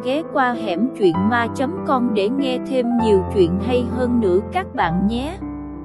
ghé qua hẻm truyện ma.com để nghe thêm nhiều chuyện hay hơn nữa các bạn nhé.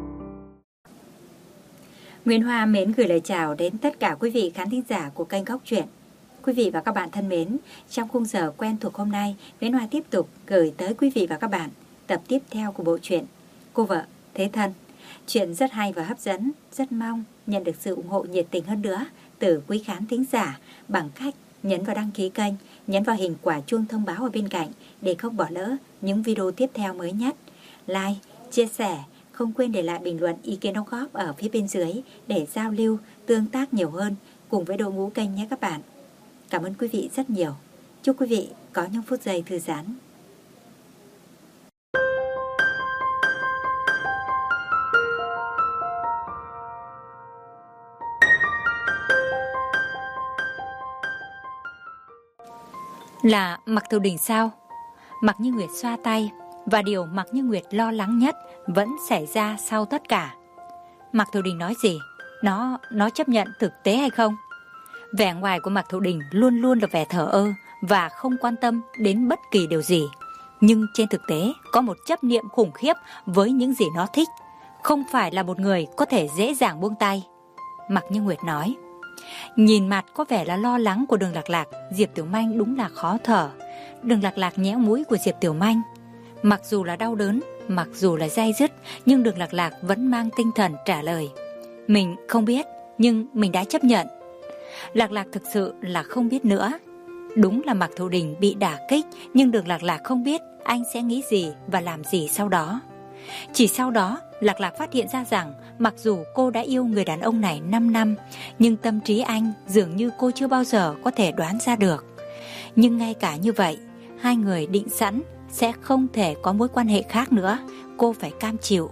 Nguyễn Hoa mến gửi lời chào đến tất cả quý vị khán thính giả của kênh Góc Truyện. Quý vị và các bạn thân mến, trong khung giờ quen thuộc hôm nay, Nguyễn Hoa tiếp tục gửi tới quý vị và các bạn tập tiếp theo của bộ truyện Cô Vợ Thế Thân. Chuyện rất hay và hấp dẫn, rất mong nhận được sự ủng hộ nhiệt tình hơn nữa từ quý khán thính giả bằng cách nhấn vào đăng ký kênh, nhấn vào hình quả chuông thông báo ở bên cạnh để không bỏ lỡ những video tiếp theo mới nhất. Like, chia sẻ, không quên để lại bình luận ý kiến đóng góp ở phía bên dưới để giao lưu, tương tác nhiều hơn cùng với đội ngũ kênh nhé các bạn. Cảm ơn quý vị rất nhiều. Chúc quý vị có những phút giây thư giãn. Là Mạc Thiều Đình sao? Mạc Như Nguyệt xoa tay, và điều Mạc Như Nguyệt lo lắng nhất vẫn xảy ra sau tất cả. Mạc Thiều Đình nói gì? Nó chấp nhận thực tế hay không? Vẻ ngoài của Mạc Thiều Đình luôn luôn là vẻ thờ ơ và không quan tâm đến bất kỳ điều gì. Nhưng trên thực tế có một chấp niệm khủng khiếp với những gì nó thích. Không phải là một người có thể dễ dàng buông tay. Mạc Như Nguyệt nói. Nhìn mặt có vẻ là lo lắng của Đường Lạc Lạc, Diệp Tiểu Manh đúng là khó thở. Đường Lạc Lạc nhéo mũi của Diệp Tiểu Manh. Mặc dù là đau đớn, mặc dù là day dứt, nhưng Đường Lạc Lạc vẫn mang tinh thần trả lời. Mình không biết, nhưng mình đã chấp nhận. Lạc Lạc thực sự là không biết nữa. Đúng là Mạc Thiều Đình bị đả kích, nhưng Đường Lạc Lạc không biết anh sẽ nghĩ gì và làm gì sau đó. Chỉ sau đó, Lạc Lạc phát hiện ra rằng mặc dù cô đã yêu người đàn ông này 5 năm, nhưng tâm trí anh dường như cô chưa bao giờ có thể đoán ra được. Nhưng ngay cả như vậy, hai người định sẵn sẽ không thể có mối quan hệ khác nữa. Cô phải cam chịu.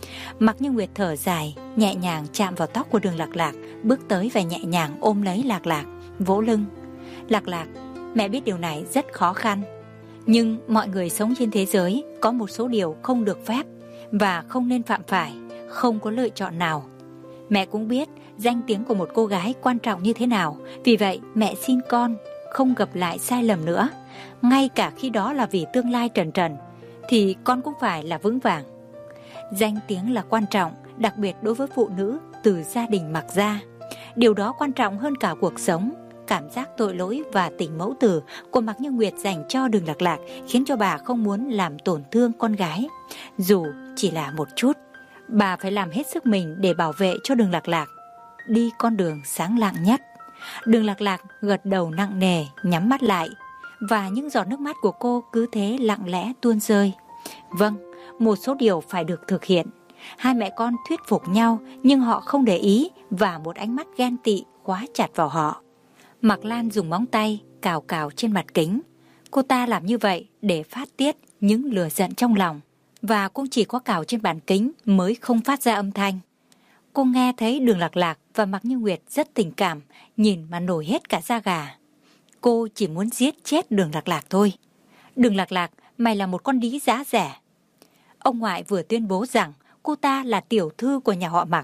Mạc Như Nguyệt thở dài, nhẹ nhàng chạm vào tóc của Đường Lạc Lạc, bước tới và nhẹ nhàng ôm lấy Lạc Lạc, vỗ lưng. Lạc Lạc, mẹ biết điều này rất khó khăn. Nhưng mọi người sống trên thế giới có một số điều không được phép và không nên phạm phải, không có lựa chọn nào. Mẹ cũng biết danh tiếng của một cô gái quan trọng như thế nào. Vì vậy mẹ xin con không gặp lại sai lầm nữa. Ngay cả khi đó là vì tương lai trần trần, thì con cũng phải là vững vàng. Danh tiếng là quan trọng, đặc biệt đối với phụ nữ từ gia đình Mạc gia. Điều đó quan trọng hơn cả cuộc sống. Cảm giác tội lỗi và tình mẫu tử của Mạc Như Nguyệt dành cho Đường Lạc Lạc khiến cho bà không muốn làm tổn thương con gái, dù chỉ là một chút. Bà phải làm hết sức mình để bảo vệ cho Đường Lạc Lạc đi con đường sáng lạng nhất. Đường Lạc Lạc gật đầu nặng nề, nhắm mắt lại, và những giọt nước mắt của cô cứ thế lặng lẽ tuôn rơi. Vâng, một số điều phải được thực hiện. Hai mẹ con thuyết phục nhau, nhưng họ không để ý, và một ánh mắt ghen tị khóa chặt vào họ. Mạc Lan dùng móng tay cào cào trên mặt kính. Cô ta làm như vậy để phát tiết những lửa giận trong lòng, và cũng chỉ có cào trên bàn kính mới không phát ra âm thanh. Cô nghe thấy Đường Lạc Lạc và Mạc Như Nguyệt rất tình cảm, nhìn mà nổi hết cả da gà. Cô chỉ muốn giết chết Đường Lạc Lạc thôi. Đường Lạc Lạc, mày là một con đĩ giá rẻ. Ông ngoại vừa tuyên bố rằng cô ta là tiểu thư của nhà họ Mạc.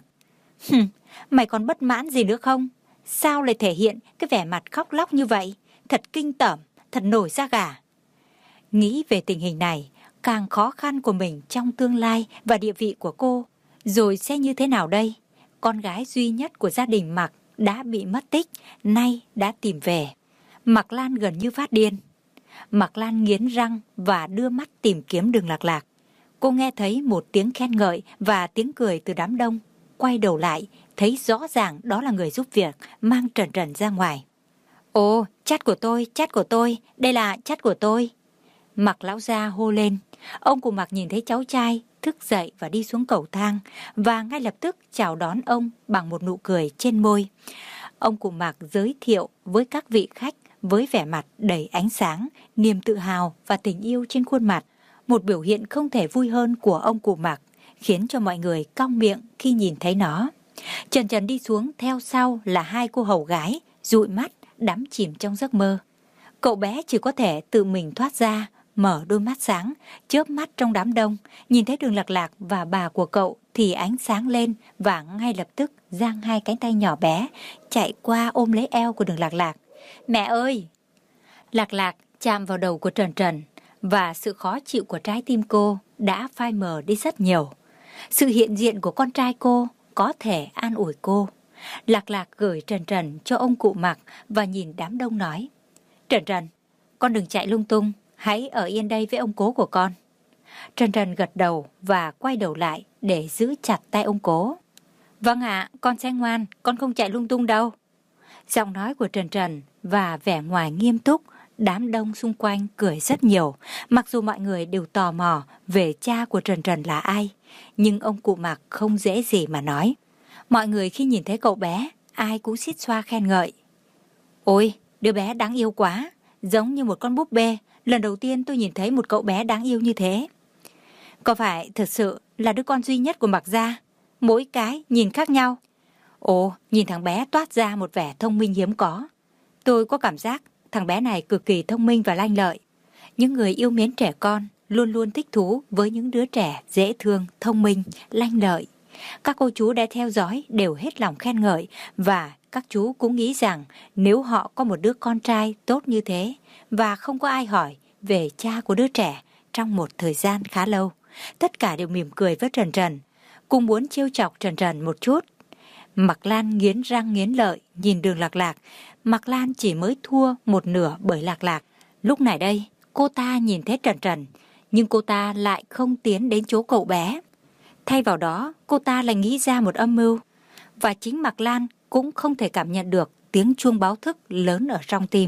Mày còn bất mãn gì nữa không? Sao lại thể hiện cái vẻ mặt khóc lóc như vậy? Thật kinh tởm, thật nổi da gà. Nghĩ về tình hình này, càng khó khăn của mình trong tương lai và địa vị của cô, rồi sẽ như thế nào đây? Con gái duy nhất của gia đình Mạc đã bị mất tích, nay đã tìm về. Mạc Lan gần như phát điên. Mạc Lan nghiến răng và đưa mắt tìm kiếm Đường Lạc Lạc. Cô nghe thấy một tiếng khen ngợi và tiếng cười từ đám đông. Quay đầu lại, thấy rõ ràng đó là người giúp việc mang Trần Trần ra ngoài. Ồ, chát của tôi, đây là chát của tôi. Mạc lão gia hô lên. Ông của Mạc nhìn thấy cháu trai thức dậy và đi xuống cầu thang, và ngay lập tức chào đón ông bằng một nụ cười trên môi. Ông của Mạc giới thiệu với các vị khách với vẻ mặt đầy ánh sáng, niềm tự hào và tình yêu trên khuôn mặt. Một biểu hiện không thể vui hơn của ông cụ Mạc, khiến cho mọi người cong miệng khi nhìn thấy nó. Trần Trần đi xuống, theo sau là hai cô hầu gái, dụi mắt, đắm chìm trong giấc mơ. Cậu bé chỉ có thể tự mình thoát ra, mở đôi mắt sáng, chớp mắt trong đám đông, nhìn thấy Đường Lạc Lạc và bà của cậu thì ánh sáng lên, và ngay lập tức giang hai cánh tay nhỏ bé, chạy qua ôm lấy eo của Đường Lạc Lạc. Mẹ ơi! Lạc Lạc chạm vào đầu của Trần Trần và sự khó chịu của trái tim cô đã phai mờ đi rất nhiều. Sự hiện diện của con trai cô có thể an ủi cô. Lạc Lạc gửi Trần Trần cho ông cụ Mặc và nhìn đám đông nói: Trần Trần, con đừng chạy lung tung, hãy ở yên đây với ông cố của con. Trần Trần gật đầu và quay đầu lại để giữ chặt tay ông cố. Vâng ạ, con sẽ ngoan, con không chạy lung tung đâu. Giọng nói của Trần Trần và vẻ ngoài nghiêm túc, đám đông xung quanh cười rất nhiều. Mặc dù mọi người đều tò mò về cha của Trần Trần là ai, nhưng ông cụ Mặc không dễ gì mà nói. Mọi người khi nhìn thấy cậu bé, ai cũng xít xoa khen ngợi. Ôi, đứa bé đáng yêu quá, giống như một con búp bê. Lần đầu tiên tôi nhìn thấy một cậu bé đáng yêu như thế. Có phải thực sự là đứa con duy nhất của Mặc gia? Mỗi cái nhìn khác nhau. Ồ, nhìn thằng bé toát ra một vẻ thông minh hiếm có. Tôi có cảm giác thằng bé này cực kỳ thông minh và lanh lợi. Những người yêu mến trẻ con luôn luôn thích thú với những đứa trẻ dễ thương, thông minh, lanh lợi. Các cô chú đã theo dõi đều hết lòng khen ngợi và các chú cũng nghĩ rằng nếu họ có một đứa con trai tốt như thế và không có ai hỏi về cha của đứa trẻ trong một thời gian khá lâu, tất cả đều mỉm cười với Trần Trần, cùng muốn trêu chọc Trần Trần một chút. Mạc Lan nghiến răng nghiến lợi nhìn Đường Lạc Lạc. Mạc Lan chỉ mới thua một nửa bởi Lạc Lạc. Lúc này đây, cô ta nhìn thấy Trần Trần, nhưng cô ta lại không tiến đến chỗ cậu bé. Thay vào đó, cô ta lại nghĩ ra một âm mưu. Và chính Mạc Lan cũng không thể cảm nhận được tiếng chuông báo thức lớn ở trong tim.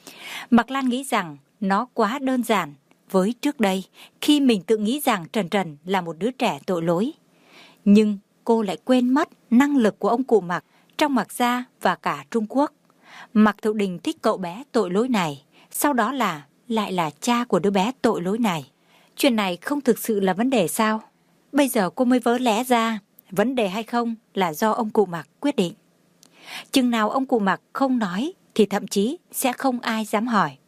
Mạc Lan nghĩ rằng nó quá đơn giản với trước đây khi mình tự nghĩ rằng Trần Trần là một đứa trẻ tội lỗi. Nhưng cô lại quên mất năng lực của ông cụ Mạc trong Mạc gia và cả Trung Quốc. Mạc Thiệu Đình thích cậu bé tội lỗi này, sau đó lại là cha của đứa bé tội lỗi này. Chuyện này không thực sự là vấn đề sao? Bây giờ cô mới vỡ lẽ ra, vấn đề hay không là do ông cụ Mạc quyết định. Chừng nào ông cụ Mạc không nói thì thậm chí sẽ không ai dám hỏi.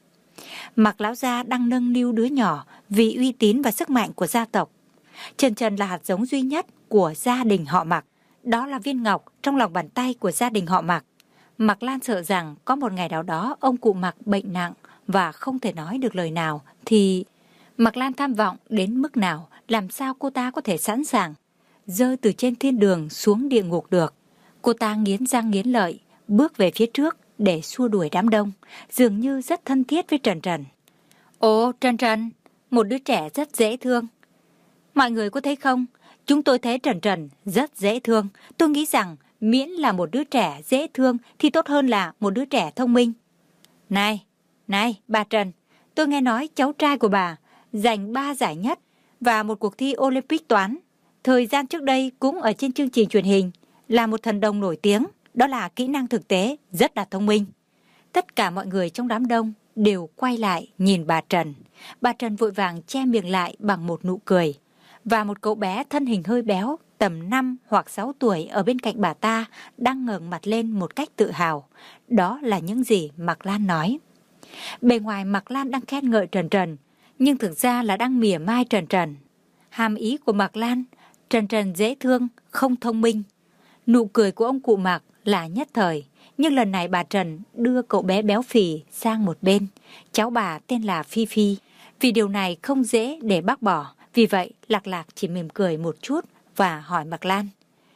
Mạc lão gia đang nâng niu đứa nhỏ vì uy tín và sức mạnh của gia tộc. Trần Trần là hạt giống duy nhất của gia đình họ Mạc. Đó là viên ngọc trong lòng bàn tay của gia đình họ Mạc. Mạc Lan sợ rằng có một ngày nào đó ông cụ Mạc bệnh nặng và không thể nói được lời nào thì Mạc Lan tham vọng đến mức nào, làm sao cô ta có thể sẵn sàng rơi từ trên thiên đường xuống địa ngục được. Cô ta nghiến răng nghiến lợi bước về phía trước để xua đuổi đám đông, dường như rất thân thiết với Trần Trần. Ồ, Trần Trần, một đứa trẻ rất dễ thương. Mọi người có thấy không? Chúng tôi thấy Trần Trần rất dễ thương. Tôi nghĩ rằng miễn là một đứa trẻ dễ thương thì tốt hơn là một đứa trẻ thông minh. Này, bà Trần, tôi nghe nói cháu trai của bà giành 3 giải nhất và một cuộc thi Olympic toán. Thời gian trước đây cũng ở trên chương trình truyền hình, là một thần đồng nổi tiếng. Đó là kỹ năng thực tế, rất là thông minh. Tất cả mọi người trong đám đông đều quay lại nhìn bà Trần. Bà Trần vội vàng che miệng lại bằng một nụ cười. Và một cậu bé thân hình hơi béo, tầm 5 hoặc 6 tuổi ở bên cạnh bà ta đang ngẩng mặt lên một cách tự hào. Đó là những gì Mạc Lan nói. Bề ngoài Mạc Lan đang khen ngợi Trần Trần, nhưng thực ra là đang mỉa mai Trần Trần. Hàm ý của Mạc Lan, Trần Trần dễ thương, không thông minh. Nụ cười của ông cụ Mạc là nhất thời, nhưng lần này bà Trần đưa cậu bé béo phì sang một bên. Cháu bà tên là Phi Phi. Vì điều này không dễ để bác bỏ, vì vậy Lạc Lạc chỉ mỉm cười một chút và hỏi Mạc Lan.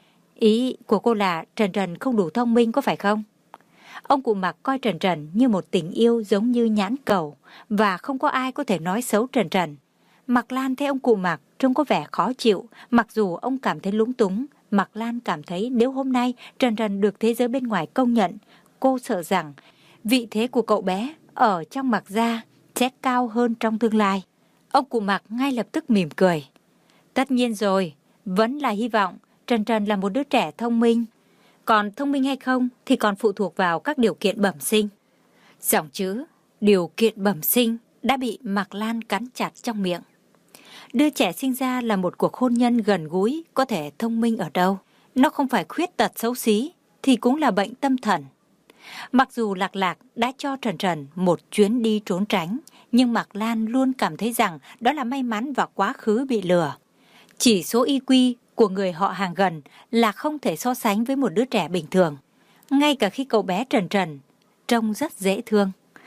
Ý của cô là Trần Trần không đủ thông minh có phải không? Ông cụ Mạc coi Trần Trần như một tình yêu giống như nhãn cầu và không có ai có thể nói xấu Trần Trần. Mạc Lan thấy ông cụ Mạc trông có vẻ khó chịu, mặc dù ông cảm thấy lúng túng. Mạc Lan cảm thấy nếu hôm nay Trần Trần được thế giới bên ngoài công nhận, cô sợ rằng vị thế của cậu bé ở trong Mạc gia sẽ cao hơn trong tương lai. Ông cụ Mạc ngay lập tức mỉm cười. Tất nhiên rồi, vẫn là hy vọng Trần Trần là một đứa trẻ thông minh. Còn thông minh hay không thì còn phụ thuộc vào các điều kiện bẩm sinh. Dòng chữ điều kiện bẩm sinh đã bị Mạc Lan cắn chặt trong miệng. Đứa trẻ sinh ra là một cuộc hôn nhân gần gũi, có thể thông minh ở đâu. Nó không phải khuyết tật xấu xí thì cũng là bệnh tâm thần. Mặc dù Lạc Lạc đã cho Trần Trần một chuyến đi trốn tránh, nhưng Mạc Lan luôn cảm thấy rằng đó là may mắn và quá khứ bị lừa. Chỉ số IQ của người họ hàng gần là không thể so sánh với một đứa trẻ bình thường. Ngay cả khi cậu bé Trần Trần trông rất dễ thương,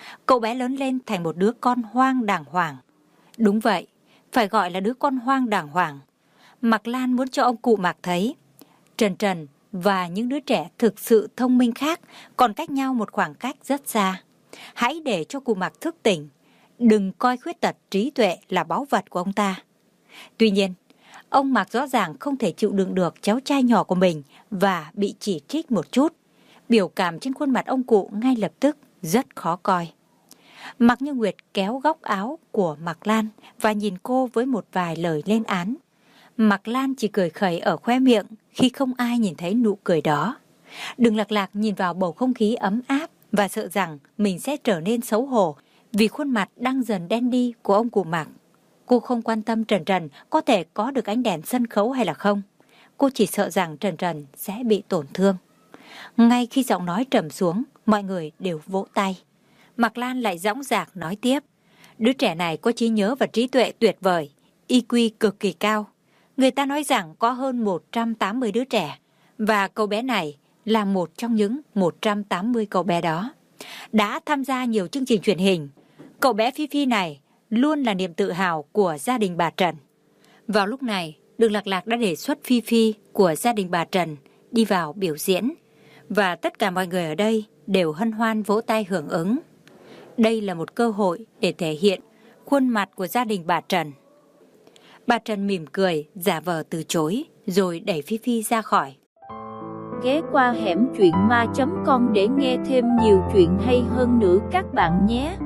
Cậu bé lớn lên thành một đứa con hoang đàng hoàng. Đúng vậy, phải gọi là đứa con hoang đàng hoàng. Mạc Lan muốn cho ông cụ Mạc thấy, Trần Trần và những đứa trẻ thực sự thông minh khác còn cách nhau một khoảng cách rất xa. Hãy để cho cụ Mạc thức tỉnh, đừng coi khuyết tật trí tuệ là báu vật của ông ta. Tuy nhiên, ông Mạc rõ ràng không thể chịu đựng được cháu trai nhỏ của mình và bị chỉ trích một chút. Biểu cảm trên khuôn mặt ông cụ ngay lập tức rất khó coi. Mạc Như Nguyệt kéo góc áo của Mạc Lan và nhìn cô với một vài lời lên án. Mạc Lan chỉ cười khẩy ở khóe miệng khi không ai nhìn thấy nụ cười đó. Đường Lạc Lạc nhìn vào bầu không khí ấm áp và sợ rằng mình sẽ trở nên xấu hổ vì khuôn mặt đang dần đen đi của ông cụ Mạc. Cô không quan tâm Trần Trần có thể có được ánh đèn sân khấu hay là không. Cô chỉ sợ rằng Trần Trần sẽ bị tổn thương. Ngay khi giọng nói trầm xuống, mọi người đều vỗ tay. Mạc Lan lại dõng dạc nói tiếp. Đứa trẻ này có trí nhớ và trí tuệ tuyệt vời, IQ cực kỳ cao. Người ta nói rằng có hơn 180 đứa trẻ, và cậu bé này là một trong những 180 cậu bé đó. Đã tham gia nhiều chương trình truyền hình. Cậu bé Phi Phi này luôn là niềm tự hào của gia đình bà Trần. Vào lúc này, Đường Lạc Lạc đã đề xuất Phi Phi của gia đình bà Trần đi vào biểu diễn. Và tất cả mọi người ở đây đều hân hoan vỗ tay hưởng ứng. Đây là một cơ hội để thể hiện khuôn mặt của gia đình bà Trần. Bà Trần mỉm cười, giả vờ từ chối, rồi đẩy Phi Phi ra khỏi. Ghé qua hẻm truyện ma.com để nghe thêm nhiều chuyện hay hơn nữa các bạn nhé.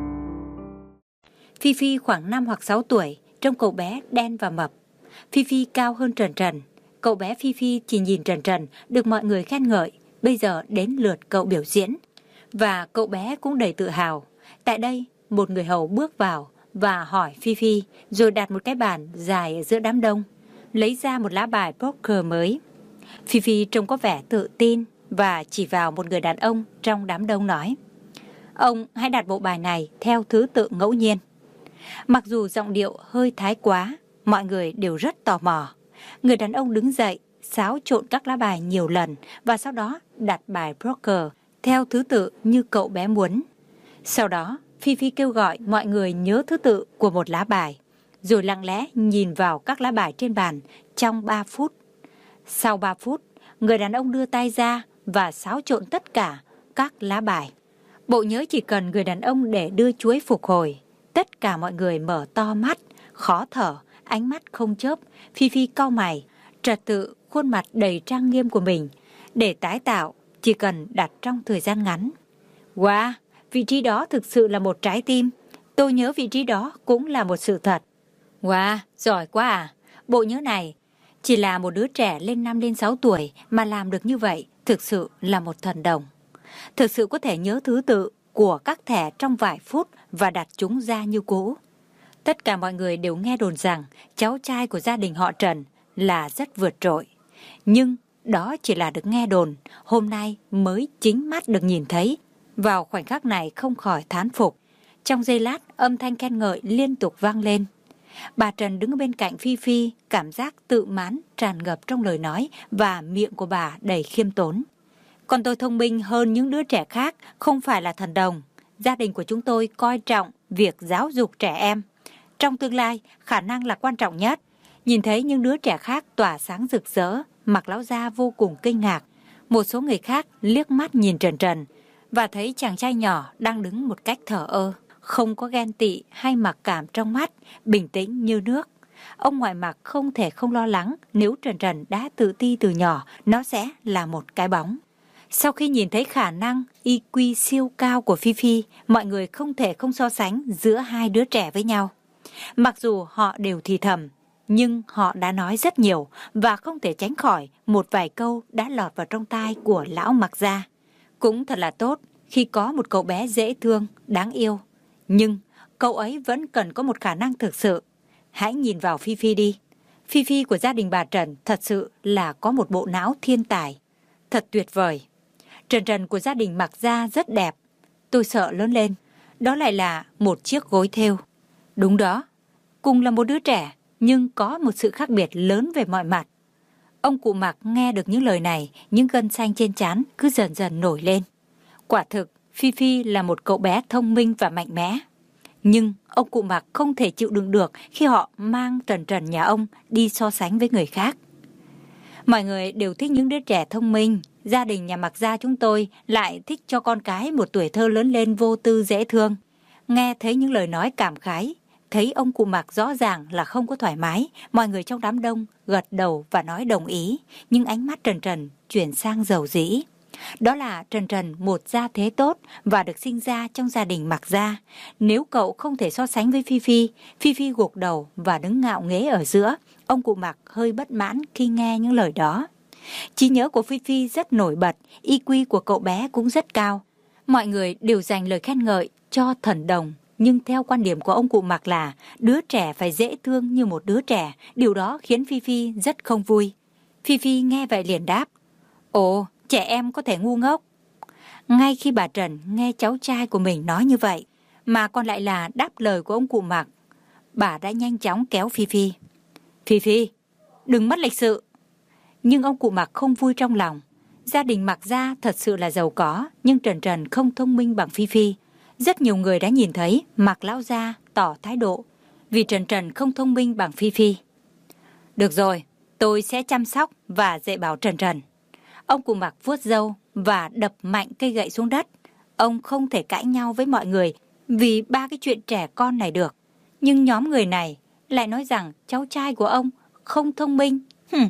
Phi Phi khoảng 5 hoặc 6 tuổi, trông cậu bé đen và mập. Phi Phi cao hơn Trần Trần. Cậu bé Phi Phi chỉ nhìn Trần Trần được mọi người khen ngợi. Bây giờ đến lượt cậu biểu diễn. Và cậu bé cũng đầy tự hào. Tại đây, một người hầu bước vào và hỏi Phi Phi, rồi đặt một cái bàn dài ở giữa đám đông, lấy ra một lá bài poker mới. Phi Phi trông có vẻ tự tin và chỉ vào một người đàn ông trong đám đông nói, ông hãy đặt bộ bài này theo thứ tự ngẫu nhiên. Mặc dù giọng điệu hơi thái quá, mọi người đều rất tò mò. Người đàn ông đứng dậy, xáo trộn các lá bài nhiều lần và sau đó đặt bài poker theo thứ tự như cậu bé muốn. Sau đó, Phi Phi kêu gọi mọi người nhớ thứ tự của một lá bài, rồi lặng lẽ nhìn vào các lá bài trên bàn trong 3 phút. Sau 3 phút, người đàn ông đưa tay ra và xáo trộn tất cả các lá bài. Bộ nhớ chỉ cần người đàn ông để đưa chuối phục hồi. Tất cả mọi người mở to mắt, khó thở, ánh mắt không chớp. Phi Phi cau mày, trật tự khuôn mặt đầy trang nghiêm của mình. Để tái tạo, chỉ cần đặt trong thời gian ngắn. Wow, vị trí đó thực sự là một trái tim. Tôi nhớ vị trí đó cũng là một sự thật. Wow, giỏi quá à. Bộ nhớ này, chỉ là một đứa trẻ lên 5 lên 6 tuổi mà làm được như vậy, thực sự là một thần đồng. Thực sự có thể nhớ thứ tự của các thẻ trong vài phút và đặt chúng ra như cũ. Tất cả mọi người đều nghe đồn rằng cháu trai của gia đình họ Trần là rất vượt trội. Nhưng đó chỉ là được nghe đồn, hôm nay mới chính mắt được nhìn thấy. Vào khoảnh khắc này không khỏi thán phục. Trong giây lát, âm thanh khen ngợi liên tục vang lên. Bà Trần đứng bên cạnh Phi Phi, cảm giác tự mãn tràn ngập trong lời nói và miệng của bà đầy khiêm tốn. Còn tôi thông minh hơn những đứa trẻ khác, không phải là thần đồng. Gia đình của chúng tôi coi trọng việc giáo dục trẻ em. Trong tương lai, khả năng là quan trọng nhất. Nhìn thấy những đứa trẻ khác tỏa sáng rực rỡ, Mạc lão gia vô cùng kinh ngạc. Một số người khác liếc mắt nhìn Trần Trần và thấy chàng trai nhỏ đang đứng một cách thờ ơ, không có ghen tị hay mặc cảm trong mắt, bình tĩnh như nước. Ông ngoại Mạc không thể không lo lắng nếu Trần Trần đã tự ti từ nhỏ, nó sẽ là một cái bóng. Sau khi nhìn thấy khả năng IQ siêu cao của Phi Phi, mọi người không thể không so sánh giữa hai đứa trẻ với nhau. Mặc dù họ đều thì thầm, nhưng họ đã nói rất nhiều và không thể tránh khỏi một vài câu đã lọt vào trong tai của lão Mạc gia. Cũng thật là tốt khi có một cậu bé dễ thương, đáng yêu. Nhưng cậu ấy vẫn cần có một khả năng thực sự. Hãy nhìn vào Phi Phi đi. Phi Phi của gia đình bà Trần thật sự là có một bộ não thiên tài. Thật tuyệt vời. Trần Trần của gia đình Mạc gia rất đẹp. Tôi sợ lớn lên, đó lại là một chiếc gối thêu. Đúng đó, cùng là một đứa trẻ, nhưng có một sự khác biệt lớn về mọi mặt. Ông cụ Mạc nghe được những lời này, những gân xanh trên trán cứ dần dần nổi lên. Quả thực, Phi Phi là một cậu bé thông minh và mạnh mẽ. Nhưng ông cụ Mạc không thể chịu đựng được khi họ mang Trần Trần nhà ông đi so sánh với người khác. Mọi người đều thích những đứa trẻ thông minh. Gia đình nhà Mạc gia chúng tôi lại thích cho con cái một tuổi thơ lớn lên vô tư dễ thương. Nghe thấy những lời nói cảm khái, thấy ông cụ Mạc rõ ràng là không có thoải mái, mọi người trong đám đông gật đầu và nói đồng ý, nhưng ánh mắt Trần Trần chuyển sang dầu dĩ. Đó là Trần Trần một gia thế tốt và được sinh ra trong gia đình Mạc gia. Nếu cậu không thể so sánh với Phi Phi, Phi Phi gục đầu và đứng ngạo nghễ ở giữa. Ông cụ Mạc hơi bất mãn khi nghe những lời đó. Trí nhớ của Phi Phi rất nổi bật, IQ của cậu bé cũng rất cao. Mọi người đều dành lời khen ngợi cho thần đồng. Nhưng theo quan điểm của ông cụ Mạc là đứa trẻ phải dễ thương như một đứa trẻ. Điều đó khiến Phi Phi rất không vui. Phi Phi nghe vậy liền đáp: Ồ, trẻ em có thể ngu ngốc. Ngay khi bà Trần nghe cháu trai của mình nói như vậy, mà còn lại là đáp lời của ông cụ Mạc, bà đã nhanh chóng kéo Phi Phi. Phi Phi, đừng mất lịch sự. Nhưng ông cụ Mạc không vui trong lòng. Gia đình Mạc gia thật sự là giàu có, nhưng Trần Trần không thông minh bằng Phi Phi. Rất nhiều người đã nhìn thấy Mạc lão gia tỏ thái độ vì Trần Trần không thông minh bằng Phi Phi. Được rồi, tôi sẽ chăm sóc và dạy bảo Trần Trần. Ông cụ Mạc vuốt râu và đập mạnh cây gậy xuống đất. Ông không thể cãi nhau với mọi người vì ba cái chuyện trẻ con này được. Nhưng nhóm người này lại nói rằng cháu trai của ông không thông minh.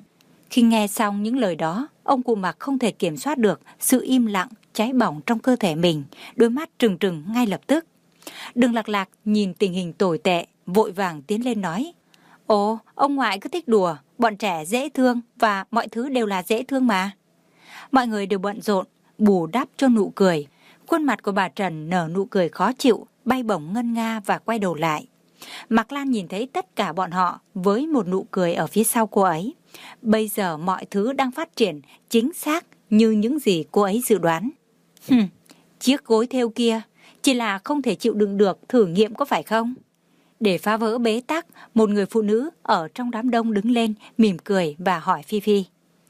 Khi nghe xong những lời đó, ông cụ Mạc không thể kiểm soát được sự im lặng cháy bỏng trong cơ thể mình, đôi mắt trừng trừng ngay lập tức. Đường Lạc Lạc nhìn tình hình tồi tệ, vội vàng tiến lên nói: Ồ, ông ngoại cứ thích đùa, bọn trẻ dễ thương và mọi thứ đều là dễ thương mà. Mọi người đều bận rộn, bù đắp cho nụ cười. Khuôn mặt của bà Trần nở nụ cười khó chịu, bay bổng ngân nga và quay đầu lại. Mạc Lan nhìn thấy tất cả bọn họ với một nụ cười ở phía sau cô ấy. Bây giờ mọi thứ đang phát triển chính xác như những gì cô ấy dự đoán. Chiếc gối thêu kia chỉ là không thể chịu đựng được thử nghiệm có phải không? Để phá vỡ bế tắc, một người phụ nữ ở trong đám đông đứng lên, mỉm cười và hỏi Phi Phi: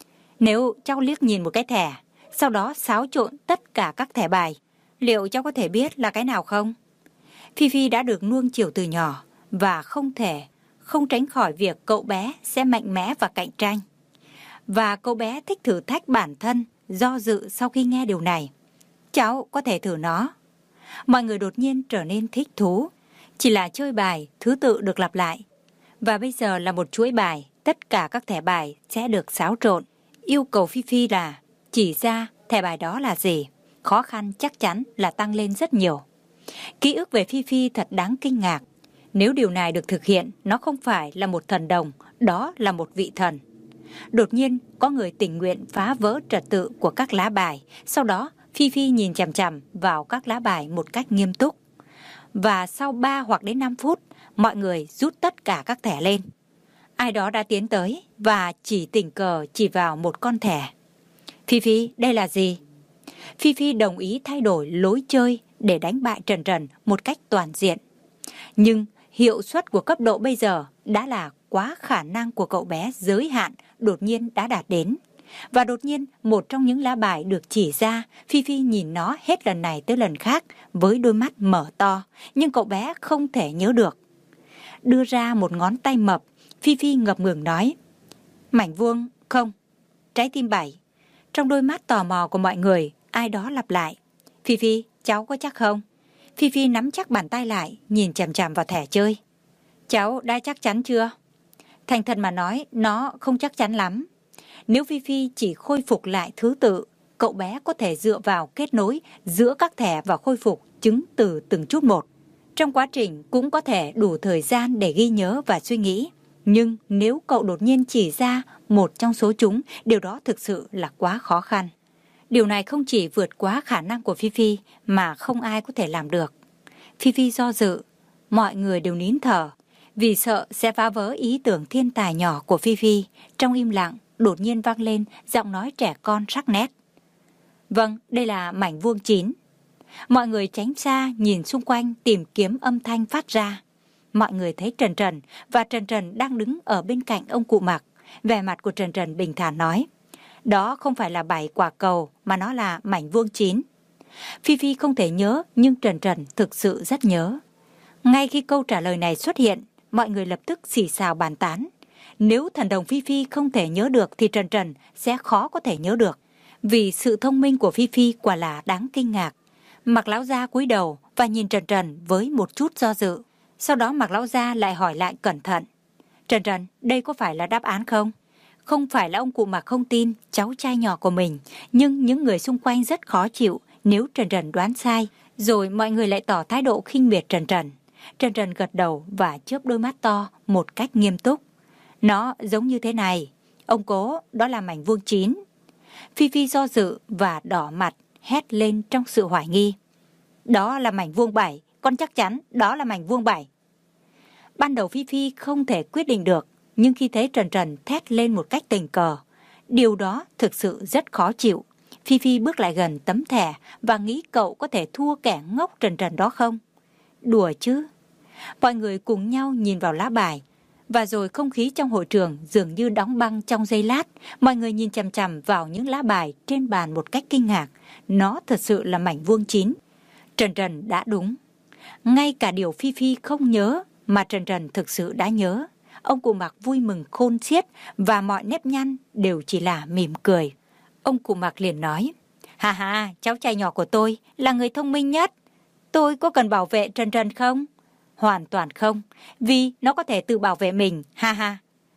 Nếu cháu liếc nhìn một cái thẻ, sau đó xáo trộn tất cả các thẻ bài, liệu cháu có thể biết là cái nào không? Phi Phi đã được nuông chiều từ nhỏ và không tránh khỏi việc cậu bé sẽ mạnh mẽ và cạnh tranh. Và cậu bé thích thử thách bản thân, do dự sau khi nghe điều này. Cháu có thể thử nó. Mọi người đột nhiên trở nên thích thú. Chỉ là chơi bài, thứ tự được lặp lại. Và bây giờ là một chuỗi bài, tất cả các thẻ bài sẽ được xáo trộn. Yêu cầu Phi Phi là chỉ ra thẻ bài đó là gì. Khó khăn chắc chắn là tăng lên rất nhiều. Ký ức về Phi Phi thật đáng kinh ngạc. Nếu điều này được thực hiện, nó không phải là một thần đồng, đó là một vị thần. Đột nhiên, có người tình nguyện phá vỡ trật tự của các lá bài. Sau đó, Phi Phi nhìn chằm chằm vào các lá bài một cách nghiêm túc. Và sau 3 hoặc đến 5 phút, mọi người rút tất cả các thẻ lên. Ai đó đã tiến tới và tình cờ chỉ vào một con thẻ. Phi Phi, đây là gì? Phi Phi đồng ý thay đổi lối chơi để đánh bại Trần Trần một cách toàn diện. Nhưng hiệu suất của cấp độ bây giờ đã là quá khả năng của cậu bé giới hạn đột nhiên đã đạt đến. Và đột nhiên một trong những lá bài được chỉ ra, Phi Phi nhìn nó hết lần này tới lần khác với đôi mắt mở to, nhưng cậu bé không thể nhớ được. Đưa ra một ngón tay mập, Phi Phi ngập ngừng nói: Mảnh vuông không, trái tim 7. Trong đôi mắt tò mò của mọi người, ai đó lặp lại: Phi Phi, cháu có chắc không? Phi Phi nắm chắc bàn tay lại, nhìn chằm chằm vào thẻ chơi. Cháu đã chắc chắn chưa? Thành thật mà nói, nó không chắc chắn lắm. Nếu Phi Phi chỉ khôi phục lại thứ tự, cậu bé có thể dựa vào kết nối giữa các thẻ và khôi phục chứng từ từng chút một. Trong quá trình cũng có thể đủ thời gian để ghi nhớ và suy nghĩ. Nhưng nếu cậu đột nhiên chỉ ra một trong số chúng, điều đó thực sự là quá khó khăn. Điều này không chỉ vượt quá khả năng của Phi Phi mà không ai có thể làm được. Phi Phi do dự, mọi người đều nín thở, vì sợ sẽ phá vỡ ý tưởng thiên tài nhỏ của Phi Phi. Trong im lặng, đột nhiên vang lên giọng nói trẻ con sắc nét. Vâng, đây là mảnh vuông 9. Mọi người tránh xa nhìn xung quanh tìm kiếm âm thanh phát ra. Mọi người thấy Trần Trần và Trần Trần đang đứng ở bên cạnh ông cụ Mạc. Vẻ mặt của Trần Trần bình thản nói: Đó không phải là 7 quả cầu mà nó là mảnh vuông 9. Phi Phi không thể nhớ, nhưng Trần Trần thực sự rất nhớ. Ngay khi câu trả lời này xuất hiện, mọi người lập tức xì xào bàn tán. Nếu thần đồng Phi Phi không thể nhớ được thì Trần Trần sẽ khó có thể nhớ được. Vì sự thông minh của Phi Phi quả là đáng kinh ngạc. Mạc lão gia cúi đầu và nhìn Trần Trần với một chút do dự. Sau đó Mạc lão gia lại hỏi lại cẩn thận. Trần Trần, đây có phải là đáp án không? Không phải là ông cụ Mạc không tin cháu trai nhỏ của mình, nhưng những người xung quanh rất khó chịu nếu Trần Trần đoán sai, rồi mọi người lại tỏ thái độ khinh miệt Trần Trần. Trần Trần gật đầu và chớp đôi mắt to một cách nghiêm túc. Nó giống như thế này, ông cố, đó là mảnh vuông 9. Phi Phi do dự và đỏ mặt, hét lên trong sự hoài nghi. Đó là mảnh vuông 7, con chắc chắn đó là mảnh vuông 7. Ban đầu Phi Phi không thể quyết định được, nhưng khi thấy Trần Trần thét lên một cách tình cờ, điều đó thực sự rất khó chịu. Phi Phi bước lại gần tấm thẻ và nghĩ cậu có thể thua kẻ ngốc Trần Trần đó không? Đùa chứ. Mọi người cùng nhau nhìn vào lá bài, và rồi không khí trong hội trường dường như đóng băng trong giây lát. Mọi người nhìn chằm chằm vào những lá bài trên bàn một cách kinh ngạc. Nó thật sự là mảnh vuông 9. Trần Trần đã đúng. Ngay cả điều Phi Phi không nhớ mà Trần Trần thực sự đã nhớ. Ông cụ Mạc vui mừng khôn xiết và mọi nếp nhăn đều chỉ là mỉm cười. Ông cụ Mạc liền nói, ha ha, cháu trai nhỏ của tôi là người thông minh nhất. Tôi có cần bảo vệ Trần Trần không? Hoàn toàn không, vì nó có thể tự bảo vệ mình, ha ha.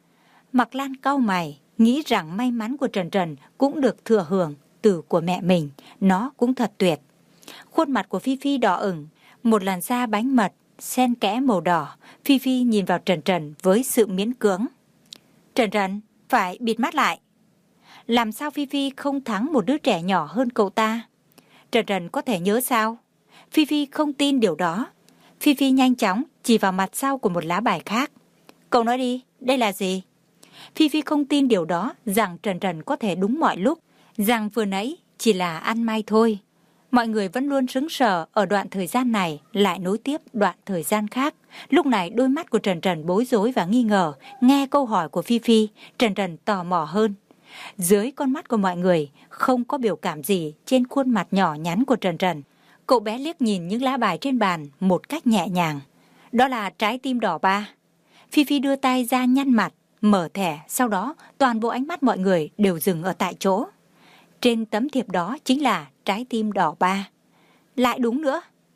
Mạc Lan cau mày, nghĩ rằng may mắn của Trần Trần cũng được thừa hưởng từ của mẹ mình, nó cũng thật tuyệt. Khuôn mặt của Phi Phi đỏ ửng, một làn da bánh mật, xen kẽ màu đỏ. Phi Phi nhìn vào Trần Trần với sự miễn cưỡng. Trần Trần, phải bịt mắt lại. Làm sao Phi Phi không thắng một đứa trẻ nhỏ hơn cậu ta? Trần Trần có thể nhớ sao? Phi Phi không tin điều đó. Phi Phi nhanh chóng chỉ vào mặt sau của một lá bài khác. Cậu nói đi, đây là gì? Phi Phi không tin điều đó, rằng Trần Trần có thể đúng mọi lúc, rằng vừa nãy chỉ là ăn may thôi. Mọi người vẫn luôn sững sờ ở đoạn thời gian này, lại nối tiếp đoạn thời gian khác. Lúc này đôi mắt của Trần Trần bối rối và nghi ngờ. Nghe câu hỏi của Phi Phi, Trần Trần tò mò hơn. Dưới con mắt của mọi người, không có biểu cảm gì trên khuôn mặt nhỏ nhắn của Trần Trần. Cậu bé liếc nhìn những lá bài trên bàn một cách nhẹ nhàng. Đó là trái tim đỏ 3. Phi Phi đưa tay ra nhăn mặt, mở thẻ, sau đó toàn bộ ánh mắt mọi người đều dừng ở tại chỗ. Trên tấm thiệp đó chính là trái tim đỏ 3. Lại đúng nữa.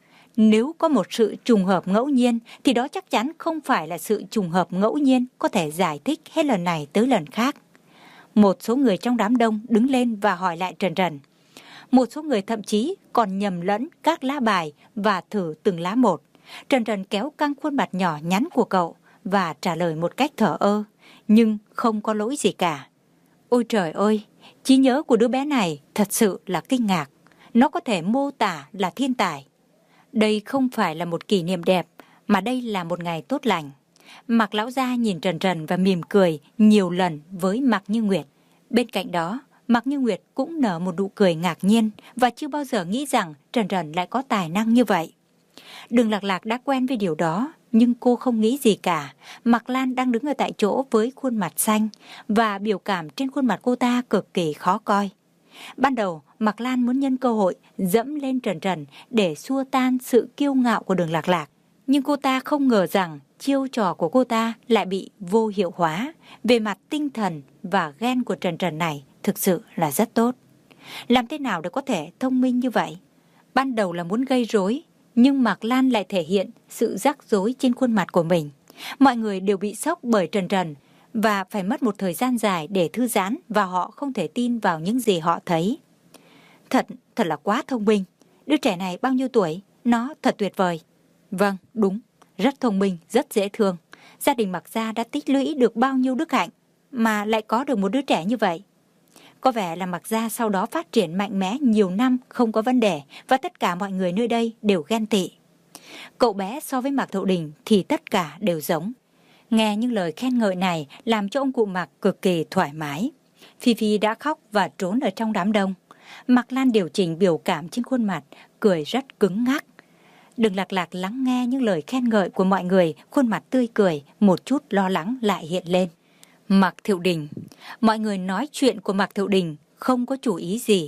Nếu có một sự trùng hợp ngẫu nhiên thì đó chắc chắn không phải là sự trùng hợp ngẫu nhiên có thể giải thích hết lần này tới lần khác. Một số người trong đám đông đứng lên và hỏi lại Trần Trần. Một số người thậm chí còn nhầm lẫn các lá bài và thử từng lá một. Trần Trần kéo căng khuôn mặt nhỏ nhắn của cậu và trả lời một cách thờ ơ, nhưng không có lỗi gì cả. Ôi trời ơi, trí nhớ của đứa bé này thật sự là kinh ngạc. Nó có thể mô tả là thiên tài. Đây không phải là một kỷ niệm đẹp, mà đây là một ngày tốt lành. Mạc lão gia nhìn Trần Trần và mỉm cười nhiều lần với Mạc Như Nguyệt. Bên cạnh đó, Mạc Như Nguyệt cũng nở một nụ cười ngạc nhiên và chưa bao giờ nghĩ rằng Trần Trần lại có tài năng như vậy. Đường Lạc Lạc đã quen với điều đó, nhưng cô không nghĩ gì cả. Mạc Lan đang đứng ở tại chỗ với khuôn mặt xanh và biểu cảm trên khuôn mặt cô ta cực kỳ khó coi. Ban đầu, Mạc Lan muốn nhân cơ hội dẫm lên Trần Trần để xua tan sự kiêu ngạo của Đường Lạc Lạc. Nhưng cô ta không ngờ rằng chiêu trò của cô ta lại bị vô hiệu hóa. Về mặt tinh thần và ghen của Trần Trần này thực sự là rất tốt. Làm thế nào để có thể thông minh như vậy? Ban đầu là muốn gây rối, nhưng Mạc Lan lại thể hiện sự rắc rối trên khuôn mặt của mình. Mọi người đều bị sốc bởi Trần Trần và phải mất một thời gian dài để thư giãn và họ không thể tin vào những gì họ thấy. Thật là quá thông minh. Đứa trẻ này bao nhiêu tuổi? Nó thật tuyệt vời. Vâng, đúng. Rất thông minh, rất dễ thương. Gia đình Mạc gia đã tích lũy được bao nhiêu đức hạnh mà lại có được một đứa trẻ như vậy. Có vẻ là Mạc gia sau đó phát triển mạnh mẽ nhiều năm không có vấn đề và tất cả mọi người nơi đây đều ghen tị. Cậu bé so với Mạc Thiệu Đình thì tất cả đều giống. Nghe những lời khen ngợi này làm cho ông cụ Mạc cực kỳ thoải mái. Phi Phi đã khóc và trốn ở trong đám đông. Mạc Lan điều chỉnh biểu cảm trên khuôn mặt, cười rất cứng ngắc. Đường Lạc Lạc lắng nghe những lời khen ngợi của mọi người, khuôn mặt tươi cười, một chút lo lắng lại hiện lên. Mạc Thiệu Đình. Mọi người nói chuyện của Mạc Thiệu Đình không có chủ ý gì.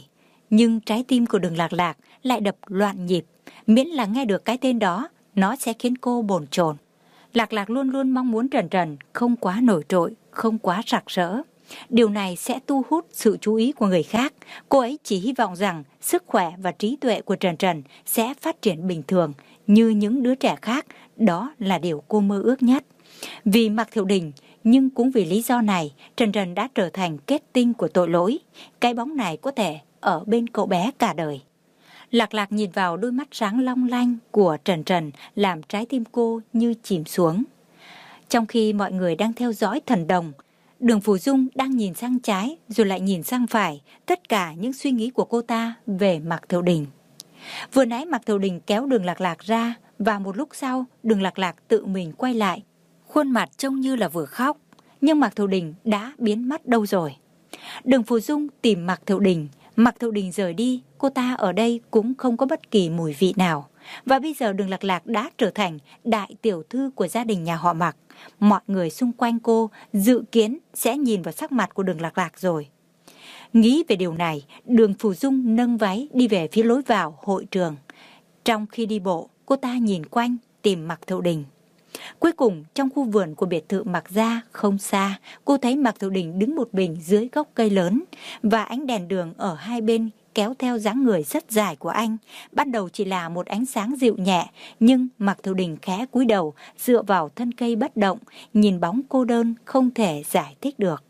Nhưng trái tim của Đường Lạc Lạc lại đập loạn nhịp. Miễn là nghe được cái tên đó, nó sẽ khiến cô bồn chồn. Lạc Lạc luôn luôn mong muốn Trần Trần không quá nổi trội, không quá sặc sỡ. Điều này sẽ thu hút sự chú ý của người khác. Cô ấy chỉ hy vọng rằng sức khỏe và trí tuệ của Trần Trần sẽ phát triển bình thường như những đứa trẻ khác. Đó là điều cô mơ ước nhất. Vì Mạc Thiệu Đình, nhưng cũng vì lý do này, Trần Trần đã trở thành kết tinh của tội lỗi. Cái bóng này có thể ở bên cậu bé cả đời. Lạc Lạc nhìn vào đôi mắt sáng long lanh của Trần Trần, làm trái tim cô như chìm xuống. Trong khi mọi người đang theo dõi thần đồng, Đường Phù Dung đang nhìn sang trái rồi lại nhìn sang phải, tất cả những suy nghĩ của cô ta về Mạc Thiệu Đình. Vừa nãy Mạc Thiệu Đình kéo Đường Lạc Lạc ra, và một lúc sau Đường Lạc Lạc tự mình quay lại. Khuôn mặt trông như là vừa khóc, nhưng Mạc Thiệu Đình đã biến mất đâu rồi. Đường Phù Dung tìm Mạc Thiệu Đình. Mạc Thiệu Đình rời đi, cô ta ở đây cũng không có bất kỳ mùi vị nào. Và bây giờ Đường Lạc Lạc đã trở thành đại tiểu thư của gia đình nhà họ Mạc. Mọi người xung quanh cô dự kiến sẽ nhìn vào sắc mặt của Đường Lạc Lạc rồi. Nghĩ về điều này, Đường Phù Dung nâng váy đi về phía lối vào hội trường. Trong khi đi bộ, cô ta nhìn quanh tìm Mạc Thiệu Đình. Cuối cùng, trong khu vườn của biệt thự Mạc gia không xa, cô thấy Mạc Thiệu Đình đứng một mình dưới gốc cây lớn, và ánh đèn đường ở hai bên kéo theo dáng người rất dài của anh. Ban đầu chỉ là một ánh sáng dịu nhẹ, nhưng Mạc Thiệu Đình khẽ cúi đầu, dựa vào thân cây bất động, nhìn bóng cô đơn không thể giải thích được.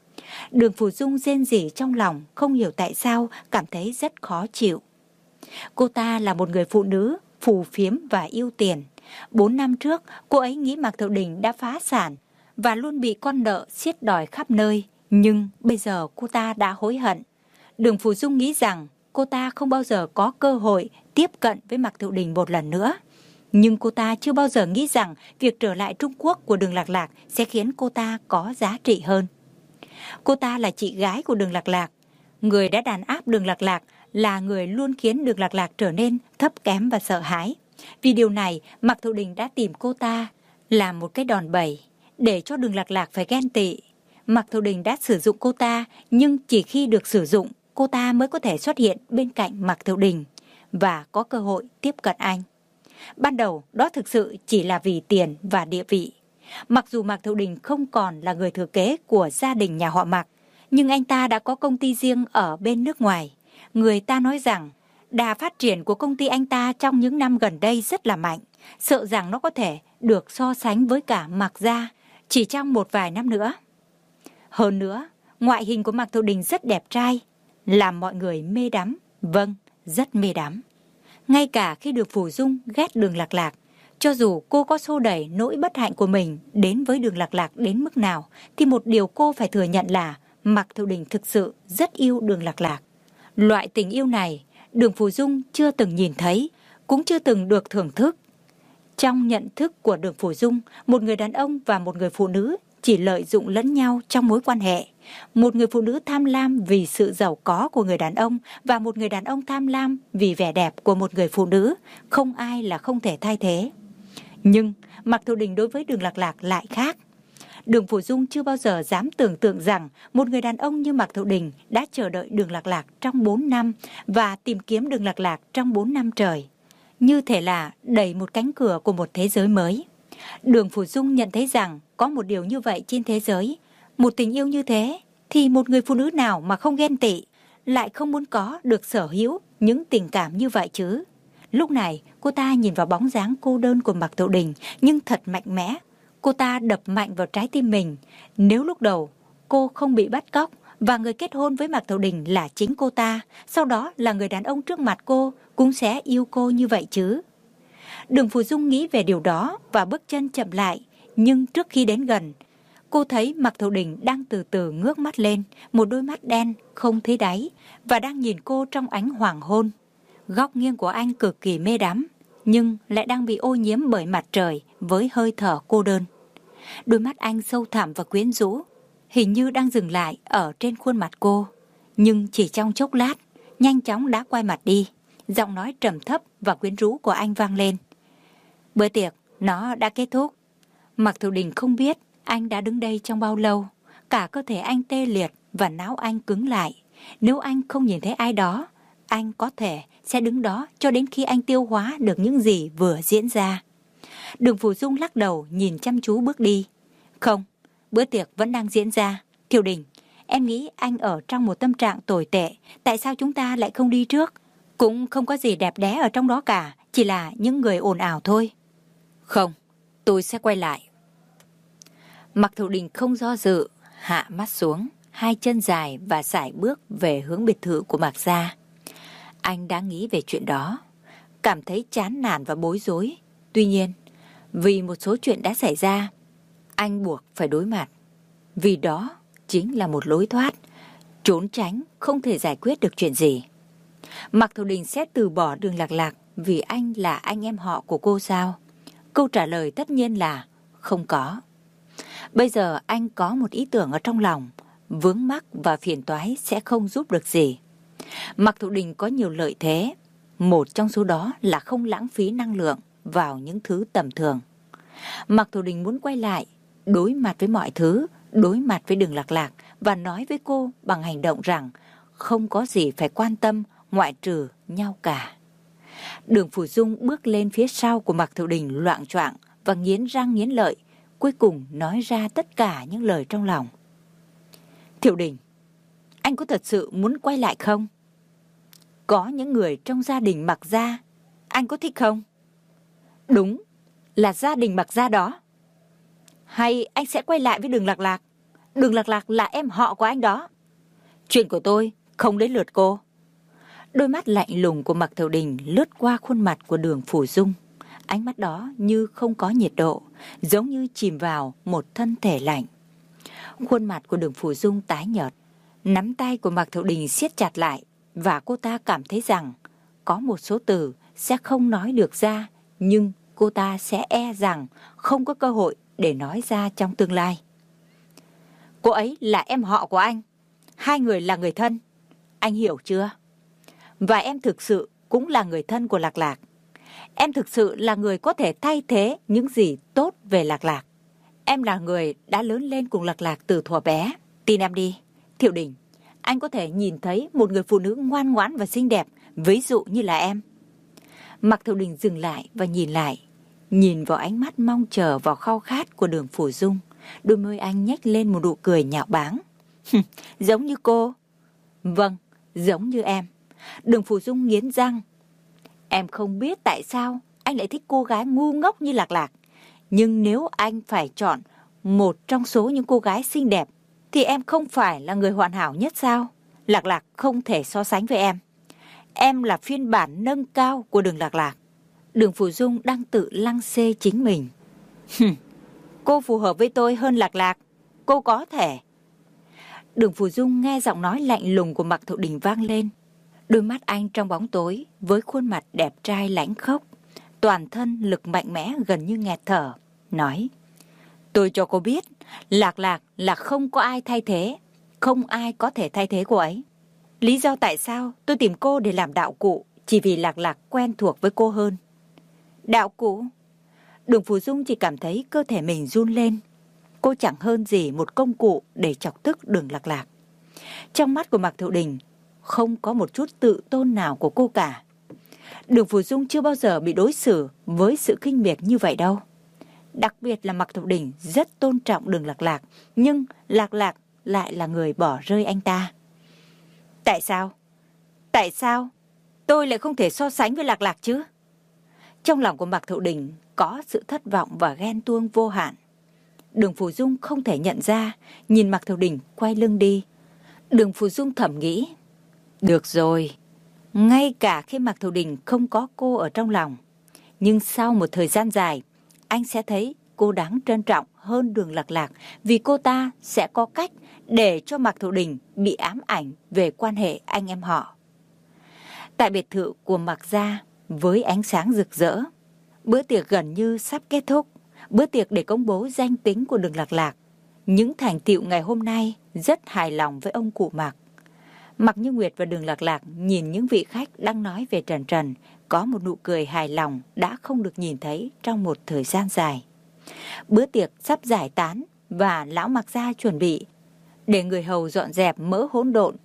Đường Phù Dung rên rỉ trong lòng, không hiểu tại sao, cảm thấy rất khó chịu. Cô ta là một người phụ nữ phù phiếm và yêu tiền. 4 năm trước, cô ấy nghĩ Mạc Thiệu Đình đã phá sản và luôn bị con nợ xiết đòi khắp nơi. Nhưng bây giờ cô ta đã hối hận. Đường Phù Dung nghĩ rằng cô ta không bao giờ có cơ hội tiếp cận với Mạc Thiệu Đình một lần nữa. Nhưng cô ta chưa bao giờ nghĩ rằng việc trở lại Trung Quốc của Đường Lạc Lạc sẽ khiến cô ta có giá trị hơn. Cô ta là chị gái của Đường Lạc Lạc. Người đã đàn áp Đường Lạc Lạc là người luôn khiến Đường Lạc Lạc trở nên thấp kém và sợ hãi. Vì điều này, Mạc Thiệu Đình đã tìm cô ta làm một cái đòn bẩy để cho Đường Lạc Lạc phải ghen tị. Mạc Thiệu Đình đã sử dụng cô ta, nhưng chỉ khi được sử dụng, cô ta mới có thể xuất hiện bên cạnh Mạc Thiệu Đình và có cơ hội tiếp cận anh. Ban đầu, đó thực sự chỉ là vì tiền và địa vị. Mặc dù Mạc Thiệu Đình không còn là người thừa kế của gia đình nhà họ Mạc, nhưng anh ta đã có công ty riêng ở bên nước ngoài. Người ta nói rằng đà phát triển của công ty anh ta trong những năm gần đây rất là mạnh, sợ rằng nó có thể được so sánh với cả Mạc gia chỉ trong một vài năm nữa. Hơn nữa, ngoại hình của Mạc Thiệu Đình rất đẹp trai, làm mọi người mê đắm, vâng, rất mê đắm. Ngay cả khi Đường Phù Dung ghét Đường Lạc Lạc, cho dù cô có xô đẩy nỗi bất hạnh của mình đến với Đường Lạc Lạc đến mức nào, thì một điều cô phải thừa nhận là Mạc Thiệu Đình thực sự rất yêu Đường Lạc Lạc. Loại tình yêu này, Đường Phù Dung chưa từng nhìn thấy, cũng chưa từng được thưởng thức. Trong nhận thức của Đường Phù Dung, một người đàn ông và một người phụ nữ chỉ lợi dụng lẫn nhau trong mối quan hệ. Một người phụ nữ tham lam vì sự giàu có của người đàn ông và một người đàn ông tham lam vì vẻ đẹp của một người phụ nữ, không ai là không thể thay thế. Nhưng Mạc Thiệu Đình đối với Đường Lạc Lạc lại khác. Đường Phù Dung chưa bao giờ dám tưởng tượng rằng một người đàn ông như Mạc Thiệu Đình đã chờ đợi Đường Lạc Lạc trong 4 năm và tìm kiếm Đường Lạc Lạc trong 4 năm trời. Như thể là đẩy một cánh cửa của một thế giới mới. Đường Phù Dung nhận thấy rằng có một điều như vậy trên thế giới. Một tình yêu như thế thì một người phụ nữ nào mà không ghen tị, lại không muốn có được sở hữu những tình cảm như vậy chứ. Lúc này cô ta nhìn vào bóng dáng cô đơn của Mạc Thiệu Đình, nhưng thật mạnh mẽ. Cô ta đập mạnh vào trái tim mình. Nếu lúc đầu cô không bị bắt cóc và người kết hôn với Mạc Thiệu Đình là chính cô ta, sau đó là người đàn ông trước mặt cô cũng sẽ yêu cô như vậy chứ. Đường Phù Dung nghĩ về điều đó và bước chân chậm lại. Nhưng trước khi đến gần, cô thấy Mạc Thiệu Đình đang từ từ ngước mắt lên, một đôi mắt đen không thấy đáy, và đang nhìn cô trong ánh hoàng hôn. Góc nghiêng của anh cực kỳ mê đắm, nhưng lại đang bị ô nhiễm bởi mặt trời với hơi thở cô đơn. Đôi mắt anh sâu thẳm và quyến rũ, hình như đang dừng lại ở trên khuôn mặt cô. Nhưng chỉ trong chốc lát, nhanh chóng đã quay mặt đi. Giọng nói trầm thấp và quyến rũ của anh vang lên. Bữa tiệc, nó đã kết thúc. Mạc Thiệu Đình không biết anh đã đứng đây trong bao lâu. Cả cơ thể anh tê liệt và não anh cứng lại. Nếu anh không nhìn thấy ai đó, anh có thể sẽ đứng đó cho đến khi anh tiêu hóa được những gì vừa diễn ra. Đường Phủ Dung lắc đầu nhìn chăm chú bước đi. Không, bữa tiệc vẫn đang diễn ra. Thiều Đình, em nghĩ anh ở trong một tâm trạng tồi tệ. Tại sao chúng ta lại không đi trước? Cũng không có gì đẹp đẽ ở trong đó cả, chỉ là những người ồn ào thôi. Không, tôi sẽ quay lại. Mạc Thiều Đình không do dự, hạ mắt xuống, hai chân dài và sải bước về hướng biệt thự của Mạc gia. Anh đã nghĩ về chuyện đó, cảm thấy chán nản và bối rối. Tuy nhiên, vì một số chuyện đã xảy ra, anh buộc phải đối mặt. Vì đó chính là một lối thoát, trốn tránh không thể giải quyết được chuyện gì. Mạc Thiều Đình sẽ từ bỏ Đường Lạc Lạc vì anh là anh em họ của cô sao? Câu trả lời tất nhiên là không có. Bây giờ anh có một ý tưởng ở trong lòng, vướng mắc và phiền toái sẽ không giúp được gì. Mạc Thiều Đình có nhiều lợi thế, một trong số đó là không lãng phí năng lượng vào những thứ tầm thường. Mạc Thiều Đình muốn quay lại, đối mặt với mọi thứ, đối mặt với Đường Lạc Lạc và nói với cô bằng hành động rằng không có gì phải quan tâm ngoại trừ nhau cả. Đường Phủ Dung bước lên phía sau của Mạc Thiều Đình loạng choạng và nghiến răng nghiến lợi, cuối cùng nói ra tất cả những lời trong lòng. Thiều Đình, anh có thật sự muốn quay lại không? Có những người trong gia đình Mạc gia, anh có thích không? Đúng, là gia đình Mạc gia đó. Hay anh sẽ quay lại với Đường Lạc Lạc? Đường Lạc Lạc là em họ của anh đó. Chuyện của tôi không đến lượt cô. Đôi mắt lạnh lùng của Mạc Thiều Đình lướt qua khuôn mặt của Đường Phủ Dung. Ánh mắt đó như không có nhiệt độ, giống như chìm vào một thân thể lạnh. Khuôn mặt của Đường Phủ Dung tái nhợt, nắm tay của Mạc Thiều Đình siết chặt lại và cô ta cảm thấy rằng có một số từ sẽ không nói được ra, nhưng cô ta sẽ e rằng không có cơ hội để nói ra trong tương lai. Cô ấy là em họ của anh, hai người là người thân, anh hiểu chưa? Và em thực sự cũng là người thân của Lạc Lạc. Em thực sự là người có thể thay thế những gì tốt về Lạc Lạc. Em là người đã lớn lên cùng Lạc Lạc từ thuở bé. Tin em đi, Thiệu Đình, anh có thể nhìn thấy một người phụ nữ ngoan ngoãn và xinh đẹp, ví dụ như là em. Mạc Thiệu Đình dừng lại và nhìn vào ánh mắt mong chờ vào khao khát của Đường Phủ Dung. Đôi môi anh nhếch lên một nụ cười nhạo báng. Giống như cô. Vâng, giống như em. Đường Phủ Dung nghiến răng. Em không biết tại sao anh lại thích cô gái ngu ngốc như Lạc Lạc. Nhưng nếu anh phải chọn một trong số những cô gái xinh đẹp, thì em không phải là người hoàn hảo nhất sao? Lạc Lạc không thể so sánh với em. Em là phiên bản nâng cao của Đường Lạc Lạc. Đường Phủ Dung đang tự lăng xê chính mình. Cô phù hợp với tôi hơn Lạc Lạc. Cô có thể. Đường Phủ Dung nghe giọng nói lạnh lùng của Mạc Thiệu Đình vang lên. Đôi mắt anh trong bóng tối với khuôn mặt đẹp trai lãnh khốc, toàn thân lực mạnh mẽ gần như nghẹt thở, nói: Tôi cho cô biết, Lạc Lạc là không có ai thay thế, không ai có thể thay thế cô ấy. Lý do tại sao tôi tìm cô để làm đạo cụ chỉ vì Lạc Lạc quen thuộc với cô hơn. Đạo cụ? Đường Phủ Dung chỉ cảm thấy cơ thể mình run lên. Cô chẳng hơn gì một công cụ để chọc tức Đường Lạc Lạc. Trong mắt của Mạc Thiệu Đình không có một chút tự tôn nào của cô cả. Đường Phủ Dung chưa bao giờ bị đối xử với sự khinh miệt như vậy đâu. Đặc biệt là Mạc Thiệu Đình rất tôn trọng Đường Lạc Lạc, nhưng Lạc Lạc lại là người bỏ rơi anh ta. Tại sao? Tại sao tôi lại không thể so sánh với Lạc Lạc chứ? Trong lòng của Mạc Thiệu Đình có sự thất vọng và ghen tuông vô hạn. Đường Phủ Dung không thể nhận ra, nhìn Mạc Thiệu Đình quay lưng đi. Đường Phủ Dung thầm nghĩ, được rồi, ngay cả khi Mạc Thiệu Đình không có cô ở trong lòng, nhưng sau một thời gian dài, anh sẽ thấy cô đáng trân trọng hơn Đường Lạc Lạc, vì cô ta sẽ có cách để cho Mạc Thiệu Đình bị ám ảnh về quan hệ anh em họ. Tại biệt thự của Mạc gia, với ánh sáng rực rỡ, bữa tiệc gần như sắp kết thúc. Bữa tiệc để công bố danh tính của Đường Lạc Lạc. Những thành tựu ngày hôm nay rất hài lòng với ông cụ Mạc. Mạc Như Nguyệt và Đường Lạc Lạc nhìn những vị khách đang nói về Trần Trần, có một nụ cười hài lòng đã không được nhìn thấy trong một thời gian dài. Bữa tiệc sắp giải tán và lão Mạc gia chuẩn bị để người hầu dọn dẹp mỡ hỗn độn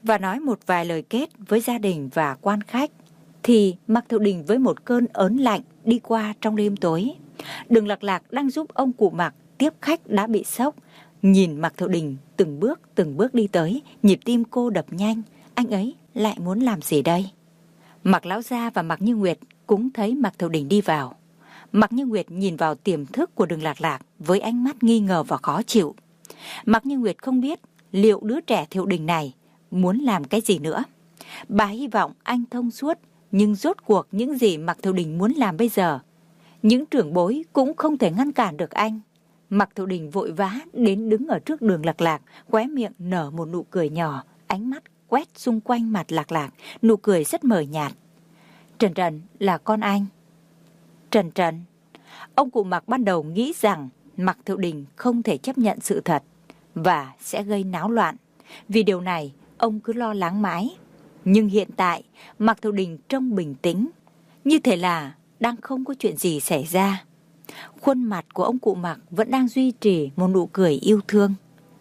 và nói một vài lời kết với gia đình và quan khách, thì Mạc Thiệu Đình với một cơn ớn lạnh đi qua trong đêm tối. Đường Lạc Lạc đang giúp ông cụ Mạc tiếp khách đã bị sốc. Nhìn Mạc Thiệu Đình từng bước đi tới, nhịp tim cô đập nhanh. Anh ấy lại muốn làm gì đây? Mạc Lão Gia và Mạc Như Nguyệt cũng thấy Mạc Thiệu Đình đi vào. Mạc Như Nguyệt nhìn vào tiềm thức của Đường Lạc Lạc với ánh mắt nghi ngờ và khó chịu. Mạc Như Nguyệt không biết liệu đứa trẻ Thiệu Đình này muốn làm cái gì nữa. Bà hy vọng anh thông suốt, nhưng rốt cuộc những gì Mạc Thiệu Đình muốn làm bây giờ, những trưởng bối cũng không thể ngăn cản được anh. Mạc Thiệu Đình vội vã đến đứng ở trước Đường Lạc Lạc, khóe miệng nở một nụ cười nhỏ, ánh mắt quét xung quanh mặt Lạc Lạc, nụ cười rất mờ nhạt. Trần Trần là con anh. Trần Trần. Ông cụ Mạc ban đầu nghĩ rằng Mạc Thiệu Đình không thể chấp nhận sự thật và sẽ gây náo loạn. Vì điều này, ông cứ lo lắng mãi. Nhưng hiện tại, Mạc Thiệu Đình trông bình tĩnh, như thể là đang không có chuyện gì xảy ra. Khuôn mặt của ông cụ Mạc vẫn đang duy trì một nụ cười yêu thương.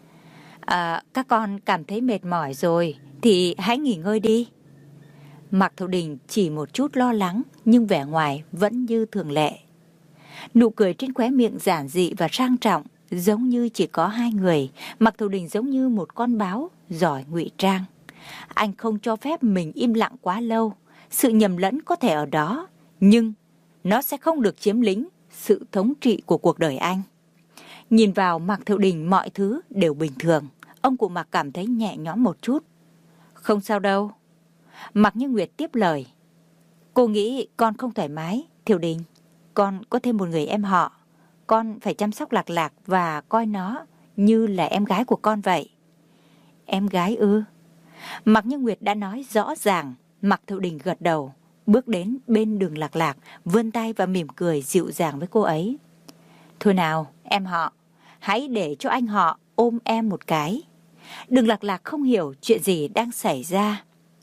Các con cảm thấy mệt mỏi rồi thì hãy nghỉ ngơi đi. Mạc Thiệu Đình chỉ một chút lo lắng, nhưng vẻ ngoài vẫn như thường lệ. Nụ cười trên khóe miệng giản dị và sang trọng, giống như chỉ có hai người. Mạc Thiệu Đình giống như một con báo giỏi ngụy trang. Anh không cho phép mình im lặng quá lâu. Sự nhầm lẫn có thể ở đó, nhưng nó sẽ không được chiếm lĩnh sự thống trị của cuộc đời anh. Nhìn vào Mạc Thiệu Đình mọi thứ đều bình thường. Ông cụ Mạc cảm thấy nhẹ nhõm một chút. Không sao đâu. Mạc Như Nguyệt tiếp lời. Cô nghĩ con không thoải mái, Thiệu Đình. Con có thêm một người em họ. Con phải chăm sóc Lạc Lạc và coi nó như là em gái của con vậy. Em gái ư? Mạc Như Nguyệt đã nói rõ ràng. Mạc Thiệu Đình gật đầu, bước đến bên Đường Lạc Lạc, vươn tay và mỉm cười dịu dàng với cô ấy. Thôi nào, em họ, hãy để cho anh họ ôm em một cái. Đường Lạc Lạc không hiểu chuyện gì đang xảy ra.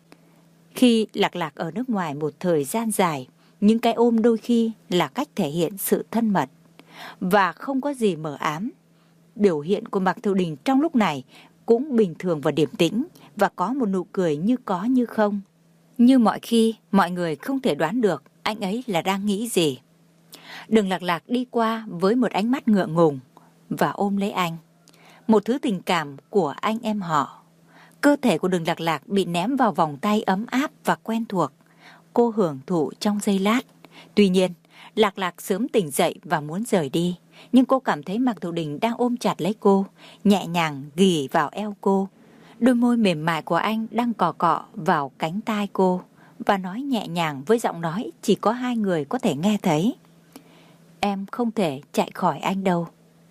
Khi Lạc Lạc ở nước ngoài một thời gian dài, những cái ôm đôi khi là cách thể hiện sự thân mật và không có gì mờ ám. Biểu hiện của Mạc Thiệu Đình trong lúc này cũng bình thường và điềm tĩnh, và có một nụ cười như có như không. Như mọi khi, mọi người không thể đoán được anh ấy là đang nghĩ gì. Đường Lạc Lạc đi qua với một ánh mắt ngượng ngùng và ôm lấy anh. Một thứ tình cảm của anh em họ. Cơ thể của Đường Lạc Lạc bị ném vào vòng tay ấm áp và quen thuộc. Cô hưởng thụ trong giây lát. Tuy nhiên, Lạc Lạc sớm tỉnh dậy và muốn rời đi. Nhưng cô cảm thấy Mạc Thiệu Đình đang ôm chặt lấy cô, nhẹ nhàng ghì vào eo cô. Đôi môi mềm mại của anh đang cọ cọ vào cánh tai cô và nói nhẹ nhàng với giọng nói chỉ có hai người có thể nghe thấy. Em không thể chạy khỏi anh đâu.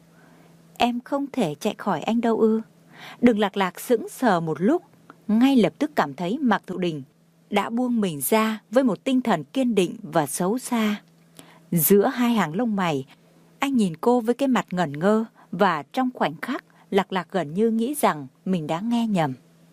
Em không thể chạy khỏi anh đâu ư? Đường Lạc Lạc sững sờ một lúc, ngay lập tức cảm thấy Mạc Thiệu Đình đã buông mình ra với một tinh thần kiên định và xấu xa. Giữa hai hàng lông mày, anh nhìn cô với cái mặt ngẩn ngơ, và trong khoảnh khắc Lạc Lạc gần như nghĩ rằng mình đã nghe nhầm.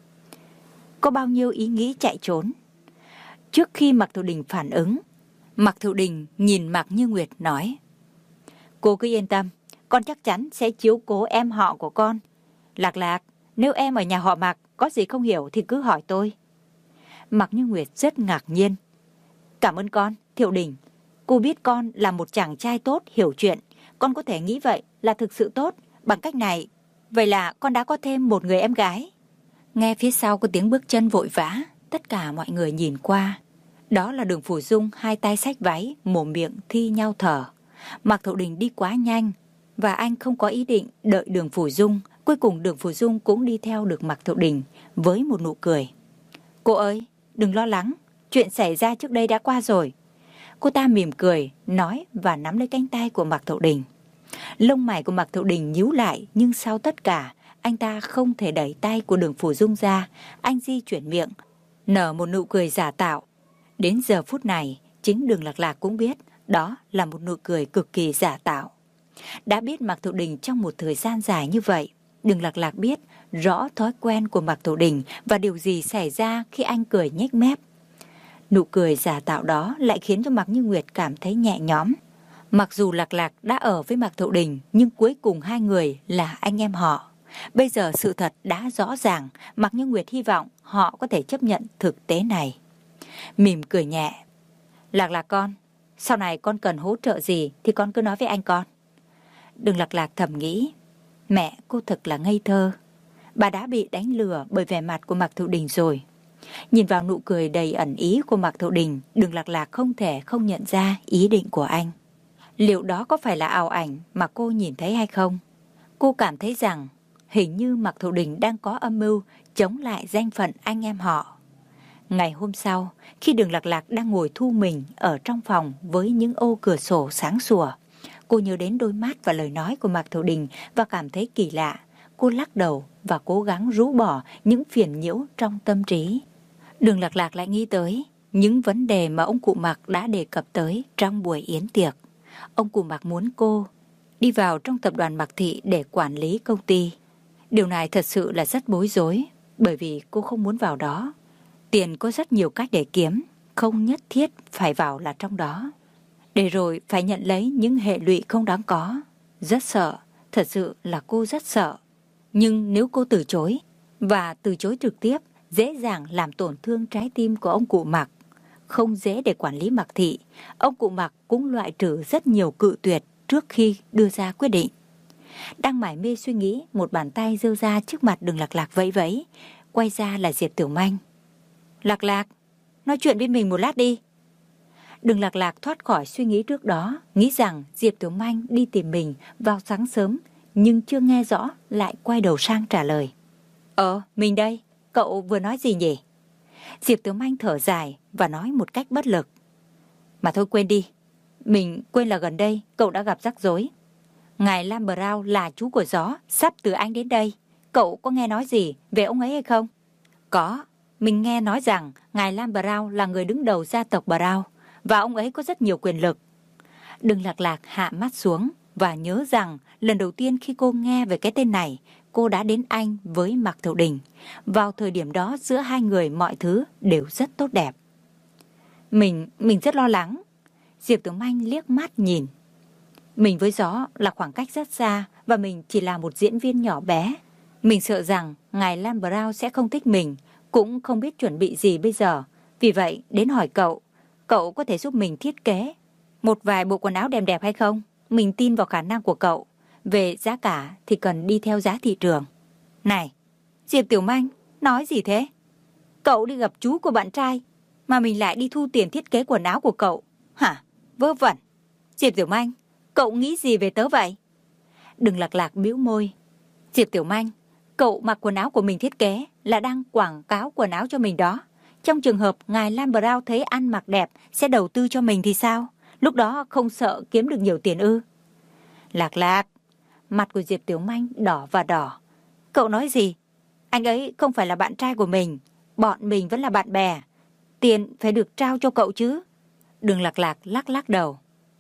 Có bao nhiêu ý nghĩ chạy trốn. Trước khi Mạc Thiệu Đình phản ứng, Mạc Thiệu Đình nhìn Mạc Như Nguyệt nói: Cô cứ yên tâm, con chắc chắn sẽ chiếu cố em họ của con. Lạc Lạc, nếu em ở nhà họ Mạc có gì không hiểu thì cứ hỏi tôi. Mạc Như Nguyệt rất ngạc nhiên. Cảm ơn con, Thiệu Đình. Cô biết con là một chàng trai tốt, hiểu chuyện. Con có thể nghĩ vậy là thực sự tốt. Bằng cách này, vậy là con đã có thêm một người em gái. Nghe phía sau có tiếng bước chân vội vã. Tất cả mọi người nhìn qua. Đó là Đường Phủ Dung, hai tay xách váy, mồm miệng thi nhau thở. Mạc Thiệu Đình đi quá nhanh, và anh không có ý định đợi Đường Phủ Dung. Cuối cùng Đường Phủ Dung cũng đi theo được Mạc Thiệu Đình với một nụ cười. Cô ơi, đừng lo lắng, chuyện xảy ra trước đây đã qua rồi. Cô ta mỉm cười, nói và nắm lấy cánh tay của Mạc Thiệu Đình. Lông mày của Mạc Thiệu Đình nhíu lại, nhưng sau tất cả, anh ta không thể đẩy tay của Đường Phủ Dung ra. Anh di chuyển miệng, nở một nụ cười giả tạo. Đến giờ phút này, chính Đường Lạc Lạc cũng biết đó là một nụ cười cực kỳ giả tạo. Đã biết Mạc Thiệu Đình trong một thời gian dài như vậy, Đường Lạc Lạc biết rõ thói quen của Mạc Thiệu Đình và điều gì xảy ra khi anh cười nhếch mép. Nụ cười giả tạo đó lại khiến cho Mạc Như Nguyệt cảm thấy nhẹ nhõm. Mặc dù Lạc Lạc đã ở với Mạc Thiệu Đình, nhưng cuối cùng hai người là anh em họ. Bây giờ sự thật đã rõ ràng, Mạc Như Nguyệt hy vọng họ có thể chấp nhận thực tế này. Mỉm cười nhẹ. Lạc Lạc con, sau này con cần hỗ trợ gì thì con cứ nói với anh con. Đường Lạc Lạc thầm nghĩ, mẹ cô thật là ngây thơ. Bà đã bị đánh lừa bởi vẻ mặt của Mạc Thiệu Đình rồi. Nhìn vào nụ cười đầy ẩn ý của Mạc Thiệu Đình, Đường Lạc Lạc không thể không nhận ra ý định của anh. Liệu đó có phải là ảo ảnh mà cô nhìn thấy hay không? Cô cảm thấy rằng hình như Mạc Thiệu Đình đang có âm mưu chống lại danh phận anh em họ. Ngày hôm sau, khi Đường Lạc Lạc đang ngồi thu mình ở trong phòng với những ô cửa sổ sáng sủa, cô nhớ đến đôi mắt và lời nói của Mạc Thiệu Đình và cảm thấy kỳ lạ. Cô lắc đầu và cố gắng rũ bỏ những phiền nhiễu trong tâm trí. Đường Lạc Lạc lại nghĩ tới những vấn đề mà ông cụ Mạc đã đề cập tới trong buổi yến tiệc. Ông cụ Mạc muốn cô đi vào trong tập đoàn Mạc Thị để quản lý công ty. Điều này thật sự là rất bối rối, bởi vì cô không muốn vào đó. Tiền có rất nhiều cách để kiếm, không nhất thiết phải vào là trong đó. Để rồi phải nhận lấy những hệ lụy không đáng có. Rất sợ, thật sự là cô rất sợ. Nhưng nếu cô từ chối, và từ chối trực tiếp, dễ dàng làm tổn thương trái tim của ông cụ Mạc. Không dễ để quản lý Mạc Thị, ông cụ Mạc cũng loại trừ rất nhiều cự tuyệt trước khi đưa ra quyết định. Đang mải mê suy nghĩ, một bàn tay giơ ra trước mặt Đường Lạc Lạc vẫy vẫy, quay ra là Diệp Tiểu Manh. Lạc Lạc, nói chuyện với mình một lát đi. Đường Lạc Lạc thoát khỏi suy nghĩ trước đó, nghĩ rằng Diệp Tiểu Manh đi tìm mình vào sáng sớm, nhưng chưa nghe rõ lại quay đầu sang trả lời. Mình đây, cậu vừa nói gì nhỉ? Diệp Tiểu Manh thở dài và nói một cách bất lực. Mà thôi quên đi, mình quên là gần đây cậu đã gặp rắc rối. Ngài Lam Brown là chú của Gió, sắp từ Anh đến đây. Cậu có nghe nói gì về ông ấy hay không? Có, mình nghe nói rằng Ngài Lam Brown là người đứng đầu gia tộc Brown và ông ấy có rất nhiều quyền lực. Đường Lạc Lạc hạ mắt xuống và nhớ rằng lần đầu tiên khi cô nghe về cái tên này, cô đã đến Anh với Mạc Thiệu Đình. Vào thời điểm đó giữa hai người mọi thứ đều rất tốt đẹp. Mình rất lo lắng. Diệp Tiểu Manh liếc mắt nhìn. Mình với Gió là khoảng cách rất xa và mình chỉ là một diễn viên nhỏ bé. Mình sợ rằng ngài Lam Brown sẽ không thích mình, cũng không biết chuẩn bị gì bây giờ. Vì vậy đến hỏi cậu, cậu có thể giúp mình thiết kế một vài bộ quần áo đẹp đẹp hay không? Mình tin vào khả năng của cậu. Về giá cả thì cần đi theo giá thị trường. Này, Diệp Tiểu Manh, nói gì thế? Cậu đi gặp chú của bạn trai mà mình lại đi thu tiền thiết kế quần áo của cậu. Hả? Vớ vẩn. Diệp Tiểu Manh, cậu nghĩ gì về tớ vậy? Đường Lạc Lạc bĩu môi. Diệp Tiểu Manh, cậu mặc quần áo của mình thiết kế là đang quảng cáo quần áo cho mình đó. Trong trường hợp ngài Lam Brown thấy ăn mặc đẹp sẽ đầu tư cho mình thì sao? Lúc đó không sợ kiếm được nhiều tiền ư? Lạc Lạc, mặt của Diệp Tiểu Manh đỏ và đỏ. Cậu nói gì? Anh ấy không phải là bạn trai của mình. Bọn mình vẫn là bạn bè. Tiền phải được trao cho cậu chứ. Đường Lạc Lạc lắc đầu.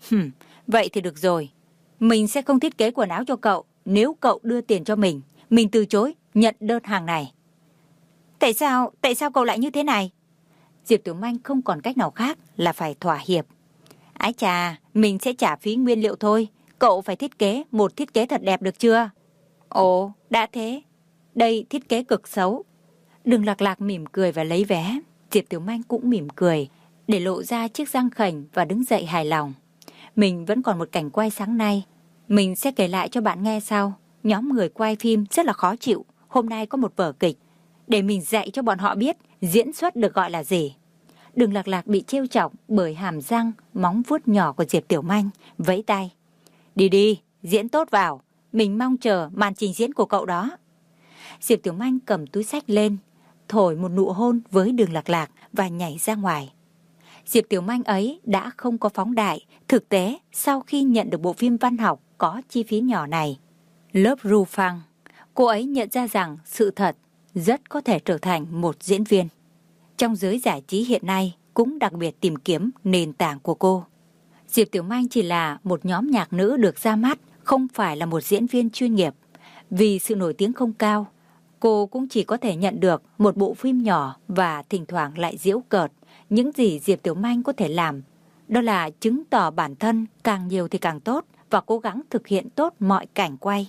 Vậy thì được rồi. Mình sẽ không thiết kế quần áo cho cậu. Nếu cậu đưa tiền cho mình từ chối nhận đơn hàng này. Tại sao cậu lại như thế này? Diệp Tiểu Manh không còn cách nào khác là phải thỏa hiệp. Ái chà, mình sẽ trả phí nguyên liệu thôi. Cậu phải thiết kế một thiết kế thật đẹp được chưa? Ồ, đã thế. Đây thiết kế cực xấu. Đường Lạc Lạc mỉm cười và lấy vé. Diệp Tiểu Manh cũng mỉm cười, để lộ ra chiếc răng khểnh và đứng dậy hài lòng. Mình vẫn còn một cảnh quay sáng nay. Mình sẽ kể lại cho bạn nghe sau. Nhóm người quay phim rất là khó chịu. Hôm nay có một vở kịch. Để mình dạy cho bọn họ biết diễn xuất được gọi là gì. Đường Lạc Lạc bị trêu chọc bởi hàm răng, móng vuốt nhỏ của Diệp Tiểu Manh, vẫy tay. Đi, diễn tốt vào. Mình mong chờ màn trình diễn của cậu đó. Diệp Tiểu Manh cầm túi xách lên, thổi một nụ hôn với Đường Lạc Lạc và nhảy ra ngoài. Diệp Tiểu Manh ấy đã không có phóng đại. Thực tế, sau khi nhận được bộ phim văn học có chi phí nhỏ này, Lớp Ru Phăng, cô ấy nhận ra rằng sự thật rất có thể trở thành một diễn viên. Trong giới giải trí hiện nay cũng đặc biệt tìm kiếm nền tảng của cô. Diệp Tiểu Manh chỉ là một nhóm nhạc nữ được ra mắt, không phải là một diễn viên chuyên nghiệp. Vì sự nổi tiếng không cao, cô cũng chỉ có thể nhận được một bộ phim nhỏ và thỉnh thoảng lại giễu cợt. Những gì Diệp Tiểu Manh có thể làm, đó là chứng tỏ bản thân càng nhiều thì càng tốt và cố gắng thực hiện tốt mọi cảnh quay.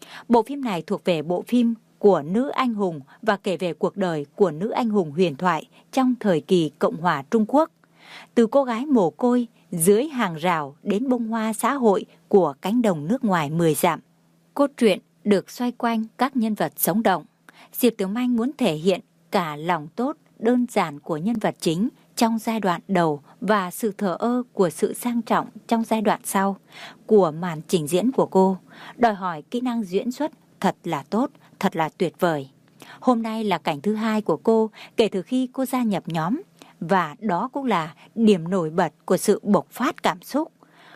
Bộ phim này thuộc về bộ phim của nữ anh hùng và kể về cuộc đời của nữ anh hùng huyền thoại trong thời kỳ Cộng hòa Trung Quốc. Từ cô gái mồ côi dưới hàng rào đến bông hoa xã hội của cánh đồng nước ngoài 10 dặm. Cốt truyện được xoay quanh các nhân vật sống động. Diệp Tiểu Manh muốn thể hiện cả lòng tốt, đơn giản của nhân vật chính trong giai đoạn đầu và sự thờ ơ của sự sang trọng trong giai đoạn sau của màn trình diễn của cô, đòi hỏi kỹ năng diễn xuất thật là tốt, thật là tuyệt vời. Hôm nay là cảnh thứ 2 của cô kể từ khi cô gia nhập nhóm, và đó cũng là điểm nổi bật của sự bộc phát cảm xúc.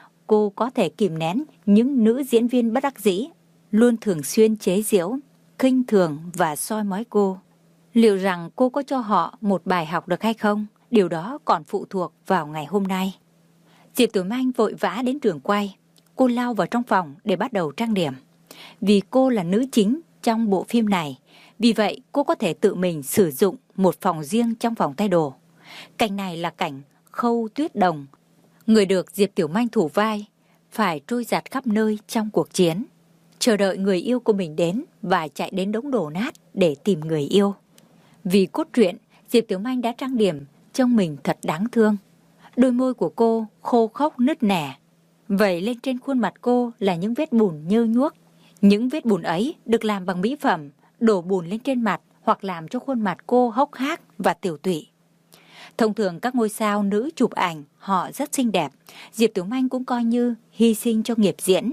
Cô có thể kìm nén những nữ diễn viên bất đắc dĩ, luôn thường xuyên chế giễu, khinh thường và soi mói cô. Liệu rằng cô có cho họ một bài học được hay không? Điều đó còn phụ thuộc vào ngày hôm nay. Diệp Tiểu Manh vội vã đến trường quay. Cô lao vào trong phòng để bắt đầu trang điểm. Vì cô là nữ chính trong bộ phim này, vì vậy cô có thể tự mình sử dụng một phòng riêng trong phòng thay đồ. Cảnh này là cảnh Khâu Tuyết Đồng, người được Diệp Tiểu Manh thủ vai, phải trôi dạt khắp nơi trong cuộc chiến, chờ đợi người yêu của mình đến và chạy đến đống đổ nát để tìm người yêu. Vì cốt truyện, Diệp Tiểu Manh đã trang điểm trông mình thật đáng thương. Đôi môi của cô khô khốc nứt nẻ, vậy lên trên khuôn mặt cô là những vết bùn nhơ nhuốc. Những vết bùn ấy được làm bằng mỹ phẩm, đổ bùn lên trên mặt hoặc làm cho khuôn mặt cô hốc hác và tiểu tụy. Thông thường các ngôi sao nữ chụp ảnh họ rất xinh đẹp, Diệp Tiểu Manh cũng coi như hy sinh cho nghiệp diễn.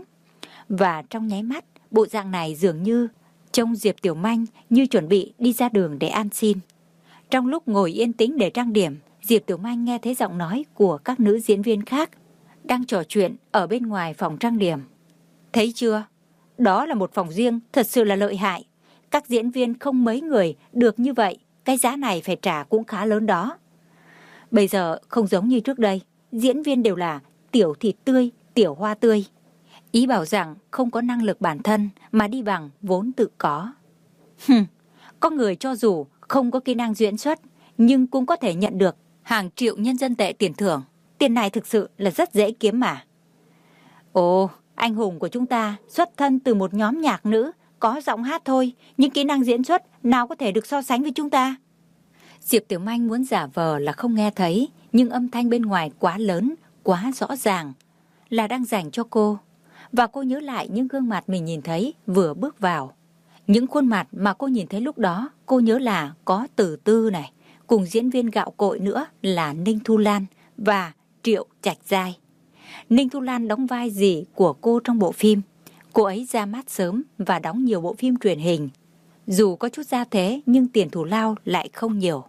Và trong nháy mắt, bộ dạng này dường như trông Diệp Tiểu Manh như chuẩn bị đi ra đường để ăn xin. Trong lúc ngồi yên tĩnh để trang điểm, Diệp Tiểu Manh nghe thấy giọng nói của các nữ diễn viên khác đang trò chuyện ở bên ngoài phòng trang điểm. Thấy chưa? Đó là một phòng riêng thật sự là lợi hại. Các diễn viên không mấy người được như vậy, cái giá này phải trả cũng khá lớn đó. Bây giờ không giống như trước đây, diễn viên đều là tiểu thịt tươi, tiểu hoa tươi. Ý bảo rằng không có năng lực bản thân mà đi bằng vốn tự có. Có người cho dù không có kỹ năng diễn xuất, nhưng cũng có thể nhận được hàng triệu nhân dân tệ tiền thưởng. Tiền này thực sự là rất dễ kiếm mà. Ồ, anh hùng của chúng ta xuất thân từ một nhóm nhạc nữ, có giọng hát thôi, nhưng kỹ năng diễn xuất nào có thể được so sánh với chúng ta. Diệp Tiểu Manh muốn giả vờ là không nghe thấy, nhưng âm thanh bên ngoài quá lớn, quá rõ ràng, là đang dành cho cô. Và cô nhớ lại những gương mặt mình nhìn thấy vừa bước vào. Những khuôn mặt mà cô nhìn thấy lúc đó, cô nhớ là có Từ Tư này, cùng diễn viên gạo cội nữa là Ninh Thu Lan và Triệu Trạch Giai. Ninh Thu Lan đóng vai dì của cô trong bộ phim. Cô ấy ra mắt sớm và đóng nhiều bộ phim truyền hình. Dù có chút gia thế nhưng tiền thù lao lại không nhiều.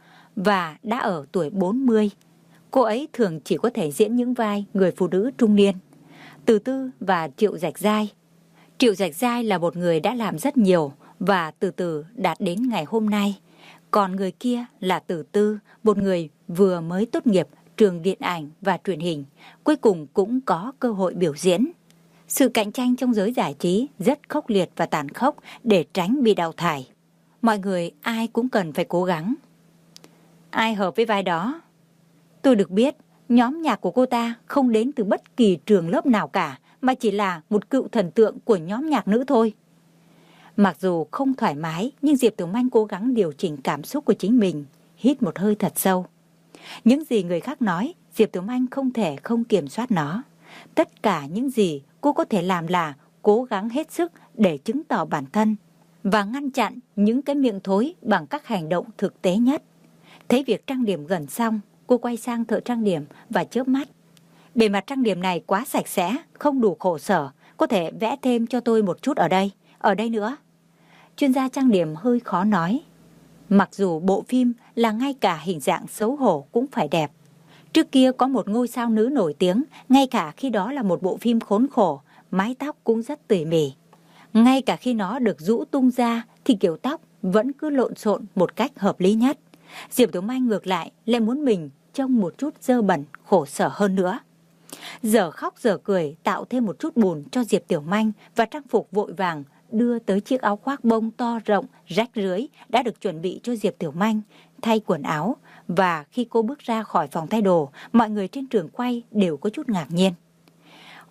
Và đã ở tuổi 40, cô ấy thường chỉ có thể diễn những vai người phụ nữ trung niên. Từ Tư và Triệu Trạch Giai. Triệu Trạch Giai là một người đã làm rất nhiều và từ từ đạt đến ngày hôm nay. Còn người kia là Từ Tư, một người vừa mới tốt nghiệp trường điện ảnh và truyền hình, cuối cùng cũng có cơ hội biểu diễn. Sự cạnh tranh trong giới giải trí rất khốc liệt và tàn khốc để tránh bị đào thải. Mọi người ai cũng cần phải cố gắng. Ai hợp với vai đó? Tôi được biết, nhóm nhạc của cô ta không đến từ bất kỳ trường lớp nào cả, mà chỉ là một cựu thần tượng của nhóm nhạc nữ thôi. Mặc dù không thoải mái, nhưng Diệp Tiểu Manh cố gắng điều chỉnh cảm xúc của chính mình, hít một hơi thật sâu. Những gì người khác nói, Diệp Tiểu Manh không thể không kiểm soát nó. Tất cả những gì cô có thể làm là cố gắng hết sức để chứng tỏ bản thân và ngăn chặn những cái miệng thối bằng các hành động thực tế nhất. Thấy việc trang điểm gần xong, cô quay sang thợ trang điểm và chớp mắt. Bề mặt trang điểm này quá sạch sẽ, không đủ khổ sở, có thể vẽ thêm cho tôi một chút ở đây nữa. Chuyên gia trang điểm hơi khó nói. Mặc dù bộ phim là ngay cả hình dạng xấu hổ cũng phải đẹp. Trước kia có một ngôi sao nữ nổi tiếng, ngay cả khi đó là một bộ phim khốn khổ, mái tóc cũng rất tỉ mỉ. Ngay cả khi nó được rũ tung ra thì kiểu tóc vẫn cứ lộn xộn một cách hợp lý nhất. Diệp Tiểu Manh ngược lại muốn mình trông một chút dơ bẩn, khổ sở hơn nữa. Giờ khóc giờ cười tạo thêm một chút bùn cho Diệp Tiểu Manh và trang phục vội vàng đưa tới chiếc áo khoác bông to rộng, rách rưới đã được chuẩn bị cho Diệp Tiểu Manh thay quần áo. Và khi cô bước ra khỏi phòng thay đồ, mọi người trên trường quay đều có chút ngạc nhiên.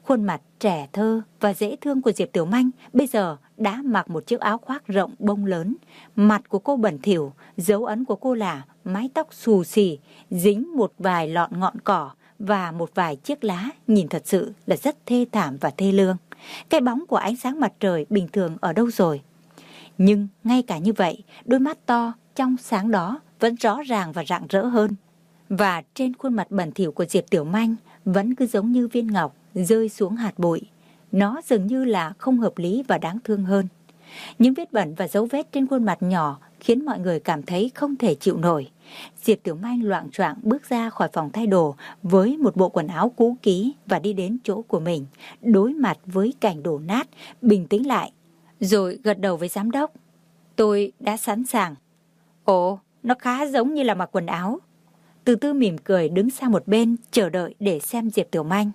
Khuôn mặt trẻ thơ và dễ thương của Diệp Tiểu Manh bây giờ đã mặc một chiếc áo khoác rộng bông lớn. Mặt của cô bẩn thỉu, dấu ấn của cô là mái tóc xù xì, dính một vài lọn ngọn cỏ và một vài chiếc lá, nhìn thật sự là rất thê thảm và thê lương. Cái bóng của ánh sáng mặt trời bình thường ở đâu rồi? Nhưng ngay cả như vậy, đôi mắt to, trong sáng đó vẫn rõ ràng và rạng rỡ hơn. Và trên khuôn mặt bẩn thỉu của Diệp Tiểu Manh vẫn cứ giống như viên ngọc rơi xuống hạt bụi. Nó dường như là không hợp lý và đáng thương hơn. Những vết bẩn và dấu vết trên khuôn mặt nhỏ khiến mọi người cảm thấy không thể chịu nổi. Diệp Tiểu Manh loạng choạng bước ra khỏi phòng thay đồ với một bộ quần áo cũ kỹ và đi đến chỗ của mình, đối mặt với cảnh đổ nát, bình tĩnh lại, rồi gật đầu với giám đốc. Tôi đã sẵn sàng. Ồ, nó khá giống như là mặc quần áo. Từ Tư mỉm cười đứng sang một bên chờ đợi để xem Diệp Tiểu Manh.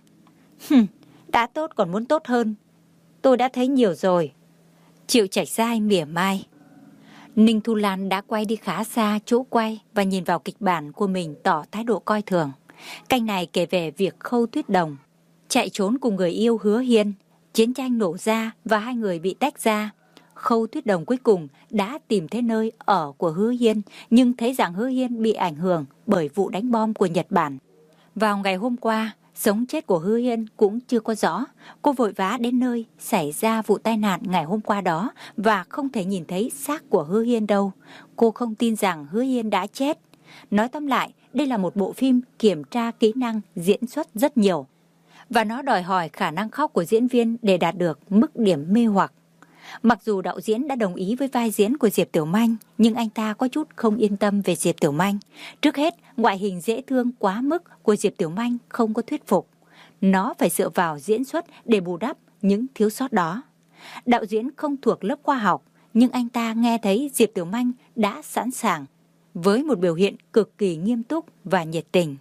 Đã tốt còn muốn tốt hơn. Tôi đã thấy nhiều rồi. Triệu Trạch Giai mỉa mai. Ninh Thu Lan đã quay đi khá xa chỗ quay và nhìn vào kịch bản của mình tỏ thái độ coi thường. Canh này kể về việc Khâu Tuyết Đồng chạy trốn cùng người yêu Hứa Hiên. Chiến tranh nổ ra và hai người bị tách ra. Khâu Tuyết Đồng cuối cùng đã tìm thấy nơi ở của Hứa Hiên, nhưng thấy rằng Hứa Hiên bị ảnh hưởng bởi vụ đánh bom của Nhật Bản. Vào ngày hôm qua, sống chết của Hứa Hiên cũng chưa có rõ. Cô vội vã đến nơi xảy ra vụ tai nạn ngày hôm qua đó và không thể nhìn thấy xác của Hứa Hiên đâu. Cô không tin rằng Hứa Hiên đã chết. Nói tóm lại, đây là một bộ phim kiểm tra kỹ năng diễn xuất rất nhiều. Và nó đòi hỏi khả năng khóc của diễn viên để đạt được mức điểm mê hoặc. Mặc dù đạo diễn đã đồng ý với vai diễn của Diệp Tiểu Manh, nhưng anh ta có chút không yên tâm về Diệp Tiểu Manh. Trước hết, ngoại hình dễ thương quá mức của Diệp Tiểu Manh không có thuyết phục. Nó phải dựa vào diễn xuất để bù đắp những thiếu sót đó. Đạo diễn không thuộc lớp khoa học, nhưng anh ta nghe thấy Diệp Tiểu Manh đã sẵn sàng, với một biểu hiện cực kỳ nghiêm túc và nhiệt tình.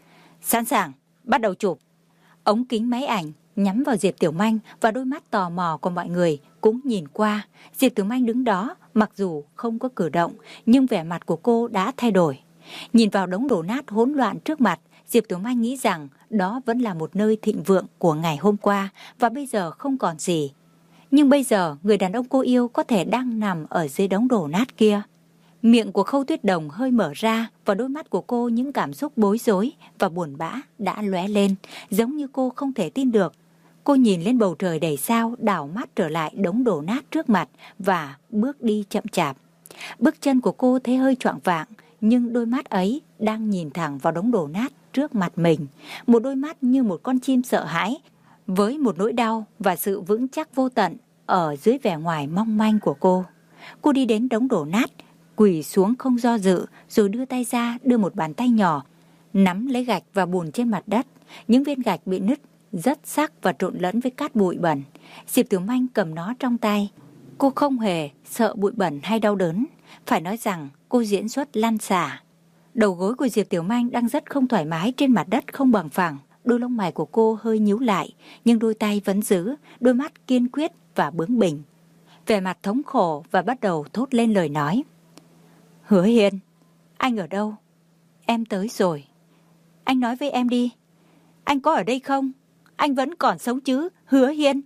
Sẵn sàng, bắt đầu chụp. Ống kính máy ảnh nhắm vào Diệp Tiểu Manh và đôi mắt tò mò của mọi người cũng nhìn qua. Diệp Tiểu Manh đứng đó, mặc dù không có cử động, nhưng vẻ mặt của cô đã thay đổi. Nhìn vào đống đổ nát hỗn loạn trước mặt, Diệp Tiểu Manh nghĩ rằng đó vẫn là một nơi thịnh vượng của ngày hôm qua và bây giờ không còn gì. Nhưng bây giờ, người đàn ông cô yêu có thể đang nằm ở dưới đống đổ nát kia. Miệng của Khâu Tuyết Đồng hơi mở ra và đôi mắt của cô những cảm xúc bối rối và buồn bã đã lóe lên, giống như cô không thể tin được. Cô nhìn lên bầu trời đầy sao, đảo mắt trở lại đống đổ nát trước mặt và bước đi chậm chạp. Bước chân của cô thấy hơi choạng vạng, nhưng đôi mắt ấy đang nhìn thẳng vào đống đổ nát trước mặt mình. Một đôi mắt như một con chim sợ hãi, với một nỗi đau và sự vững chắc vô tận ở dưới vẻ ngoài mong manh của cô. Cô đi đến đống đổ nát, quỳ xuống không do dự, rồi đưa tay ra, đưa một bàn tay nhỏ, nắm lấy gạch và bùn trên mặt đất. Những viên gạch bị nứt, rất sắc và trộn lẫn với cát bụi bẩn. Diệp Tiểu Manh cầm nó trong tay. Cô không hề sợ bụi bẩn hay đau đớn. Phải nói rằng cô diễn xuất lăn xả. Đầu gối của Diệp Tiểu Manh đang rất không thoải mái trên mặt đất không bằng phẳng. Đôi lông mày của cô hơi nhíu lại, nhưng đôi tay vẫn giữ, đôi mắt kiên quyết và bướng bỉnh. Vẻ mặt thống khổ và bắt đầu thốt lên lời nói. Hứa Hiên, anh ở đâu? Em tới rồi. Anh nói với em đi. Anh có ở đây không? Anh vẫn còn sống chứ, Hứa Hiên?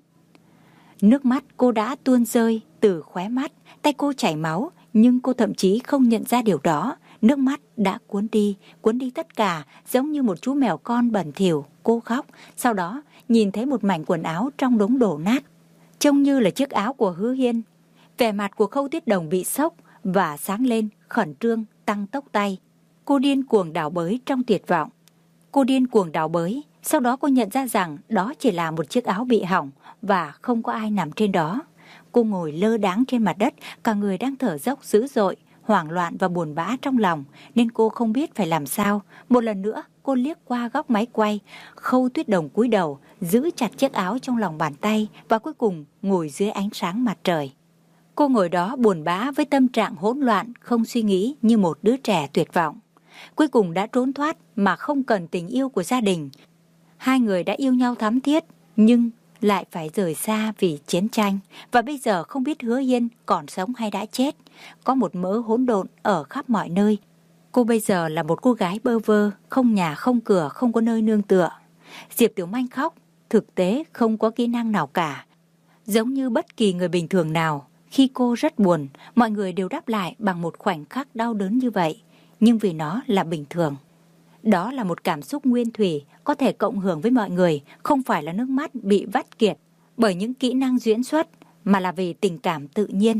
Nước mắt cô đã tuôn rơi từ khóe mắt, tay cô chảy máu, nhưng cô thậm chí không nhận ra điều đó. Nước mắt đã cuốn đi tất cả, giống như một chú mèo con bẩn thỉu. Cô khóc, sau đó nhìn thấy một mảnh quần áo trong đống đổ nát, trông như là chiếc áo của Hứa Hiên. Vẻ mặt của Khâu Tuyết Đồng bị sốc và sáng lên, khẩn trương, tăng tốc tay. Cô điên cuồng đào bới trong tuyệt vọng. Cô điên cuồng đào bới, sau đó cô nhận ra rằng đó chỉ là một chiếc áo bị hỏng và không có ai nằm trên đó. Cô ngồi lơ đãng trên mặt đất, cả người đang thở dốc dữ dội, hoảng loạn và buồn bã trong lòng, nên cô không biết phải làm sao. Một lần nữa, cô liếc qua góc máy quay. Khâu Tuyết Đồng cúi đầu, giữ chặt chiếc áo trong lòng bàn tay và cuối cùng ngồi dưới ánh sáng mặt trời. Cô ngồi đó buồn bã với tâm trạng hỗn loạn, không suy nghĩ như một đứa trẻ tuyệt vọng. Cuối cùng đã trốn thoát mà không cần tình yêu của gia đình. Hai người đã yêu nhau thắm thiết, nhưng lại phải rời xa vì chiến tranh. Và bây giờ không biết Hứa Hiên còn sống hay đã chết. Có một mớ hỗn độn ở khắp mọi nơi. Cô bây giờ là một cô gái bơ vơ, không nhà không cửa, không có nơi nương tựa. Diệp Tiểu Manh khóc, thực tế không có kỹ năng nào cả. Giống như bất kỳ người bình thường nào, khi cô rất buồn, mọi người đều đáp lại bằng một khoảnh khắc đau đớn như vậy, nhưng vì nó là bình thường. Đó là một cảm xúc nguyên thủy, có thể cộng hưởng với mọi người, không phải là nước mắt bị vắt kiệt bởi những kỹ năng diễn xuất, mà là vì tình cảm tự nhiên.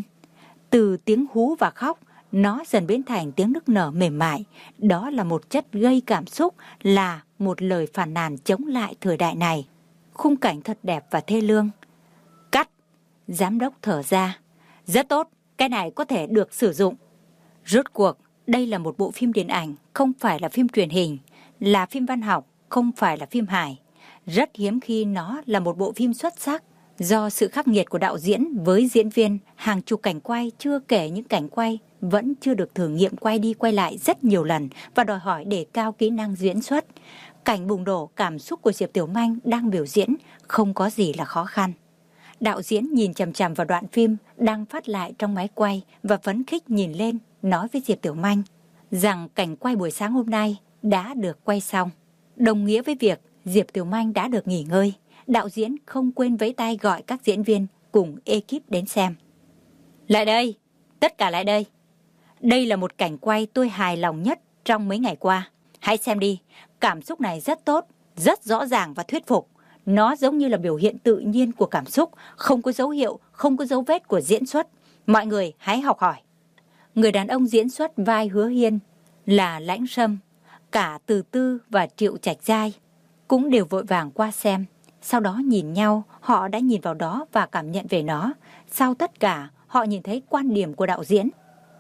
Từ tiếng hú và khóc, nó dần biến thành tiếng nức nở mềm mại. Đó là một chất gây cảm xúc, là một lời phàn nàn chống lại thời đại này. Khung cảnh thật đẹp và thê lương. Cắt! Giám đốc thở ra. Rất tốt, cái này có thể được sử dụng. Rốt cuộc, đây là một bộ phim điện ảnh, không phải là phim truyền hình, là phim văn học, không phải là phim hài. Rất hiếm khi nó là một bộ phim xuất sắc. Do sự khắc nghiệt của đạo diễn với diễn viên, hàng chục cảnh quay, chưa kể những cảnh quay vẫn chưa được thử nghiệm quay đi quay lại rất nhiều lần và đòi hỏi đề cao kỹ năng diễn xuất. Cảnh bùng nổ cảm xúc của Diệp Tiểu Manh đang biểu diễn không có gì là khó khăn. Đạo diễn nhìn chằm chằm vào đoạn phim đang phát lại trong máy quay và phấn khích nhìn lên, nói với Diệp Tiểu Manh rằng cảnh quay buổi sáng hôm nay đã được quay xong. Đồng nghĩa với việc Diệp Tiểu Manh đã được nghỉ ngơi. Đạo diễn không quên vẫy tay gọi các diễn viên cùng ekip đến xem. Lại đây, tất cả lại đây. Đây là một cảnh quay tôi hài lòng nhất trong mấy ngày qua. Hãy xem đi, cảm xúc này rất tốt, rất rõ ràng và thuyết phục. Nó giống như là biểu hiện tự nhiên của cảm xúc, không có dấu hiệu, không có dấu vết của diễn xuất. Mọi người hãy học hỏi. Người đàn ông diễn xuất vai Hứa Hiên là Lãnh Sâm, cả Từ Tư và Triệu Trạch Giai cũng đều vội vàng qua xem. Sau đó nhìn nhau, họ đã nhìn vào đó và cảm nhận về nó. Sau tất cả, họ nhìn thấy quan điểm của đạo diễn.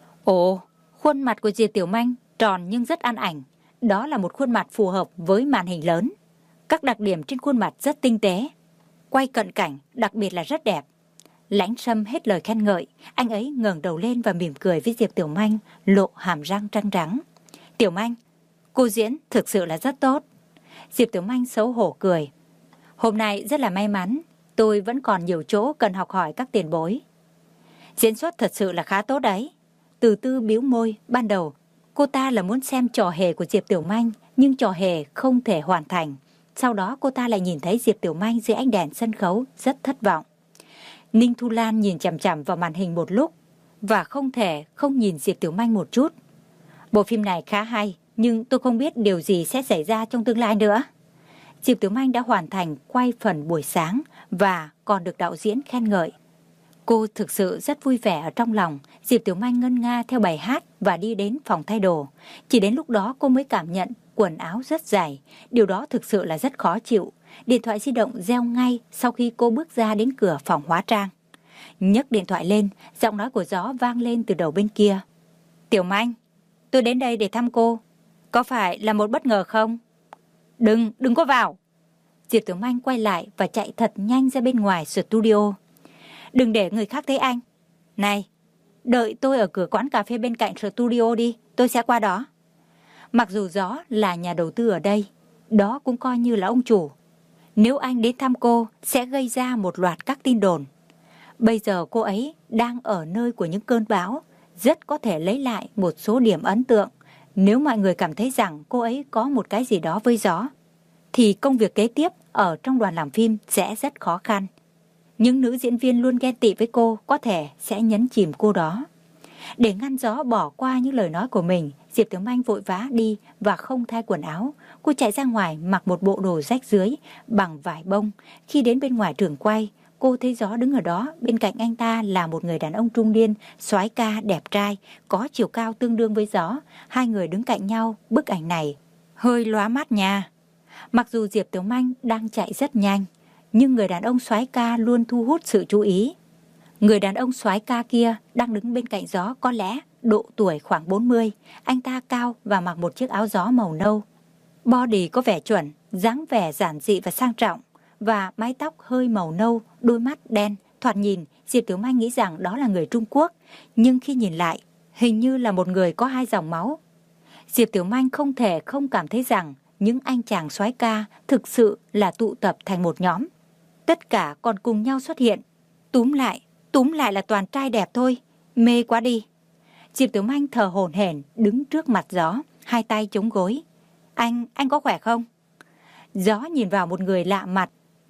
Ồ, khuôn mặt của Diệp Tiểu Manh tròn nhưng rất ăn ảnh. Đó là một khuôn mặt phù hợp với màn hình lớn. Các đặc điểm trên khuôn mặt rất tinh tế. Quay cận cảnh đặc biệt là rất đẹp. Lãnh Sâm hết lời khen ngợi. Anh ấy ngẩng đầu lên và mỉm cười với Diệp Tiểu Manh, lộ hàm răng trắng trắng. Tiểu Manh, cô diễn thực sự là rất tốt. Diệp Tiểu Manh xấu hổ cười. Hôm nay rất là may mắn, tôi vẫn còn nhiều chỗ cần học hỏi các tiền bối. Diễn xuất thật sự là khá tốt đấy. Từ Tư bĩu môi, ban đầu cô ta là muốn xem trò hề của Diệp Tiểu Manh, nhưng trò hề không thể hoàn thành. Sau đó cô ta lại nhìn thấy Diệp Tiểu Manh dưới ánh đèn sân khấu, rất thất vọng. Ninh Thu Lan nhìn chằm chằm vào màn hình một lúc và không thể không nhìn Diệp Tiểu Manh một chút. Bộ phim này khá hay, nhưng tôi không biết điều gì sẽ xảy ra trong tương lai nữa. Diệp Tiểu Manh đã hoàn thành quay phần buổi sáng và còn được đạo diễn khen ngợi. Cô thực sự rất vui vẻ ở trong lòng. Diệp Tiểu Manh ngân nga theo bài hát và đi đến phòng thay đồ. Chỉ đến lúc đó cô mới cảm nhận quần áo rất dài. Điều đó thực sự là rất khó chịu. Điện thoại di động reo ngay sau khi cô bước ra đến cửa phòng hóa trang. Nhấc điện thoại lên, giọng nói của Gió vang lên từ đầu bên kia. Tiểu Manh, tôi đến đây để thăm cô. Có phải là một bất ngờ không? Đừng có vào. Diệp Tiểu Manh quay lại và chạy thật nhanh ra bên ngoài studio. Đừng để người khác thấy anh. Này, đợi tôi ở cửa quán cà phê bên cạnh studio đi, tôi sẽ qua đó. Mặc dù Gió là nhà đầu tư ở đây, đó cũng coi như là ông chủ. Nếu anh đến thăm cô, sẽ gây ra một loạt các tin đồn. Bây giờ cô ấy đang ở nơi của những cơn bão, rất có thể lấy lại một số điểm ấn tượng. Nếu mọi người cảm thấy rằng cô ấy có một cái gì đó với Gió, thì công việc kế tiếp ở trong đoàn làm phim sẽ rất khó khăn. Những nữ diễn viên luôn ghen tị với cô có thể sẽ nhấn chìm cô đó. Để ngăn Gió bỏ qua những lời nói của mình, Diệp Tiểu Manh vội vã đi và không thay quần áo. Cô chạy ra ngoài mặc một bộ đồ rách rưới bằng vải bông. Khi đến bên ngoài trường quay, cô thấy Gió đứng ở đó. Bên cạnh anh ta là một người đàn ông trung niên, soái ca, đẹp trai, có chiều cao tương đương với Gió. Hai người đứng cạnh nhau, bức ảnh này hơi lóa mắt nha. Mặc dù Diệp Tiểu Manh đang chạy rất nhanh, nhưng người đàn ông soái ca luôn thu hút sự chú ý. Người đàn ông soái ca kia đang đứng bên cạnh Gió có lẽ độ tuổi khoảng 40. Anh ta cao và mặc một chiếc áo gió màu nâu. Body có vẻ chuẩn, dáng vẻ giản dị và sang trọng, và mái tóc hơi màu nâu, đôi mắt đen. Thoạt nhìn, Diệp Tiểu Manh nghĩ rằng đó là người Trung Quốc, nhưng khi nhìn lại, hình như là một người có hai dòng máu. Diệp Tiểu Manh không thể không cảm thấy rằng những anh chàng soái ca thực sự là tụ tập thành một nhóm. Tất cả còn cùng nhau xuất hiện. Túm lại là toàn trai đẹp thôi, mê quá đi. Diệp Tiểu Manh thở hổn hển đứng trước mặt Gió, hai tay chống gối. Anh có khỏe không? Gió nhìn vào một người lạ mặt,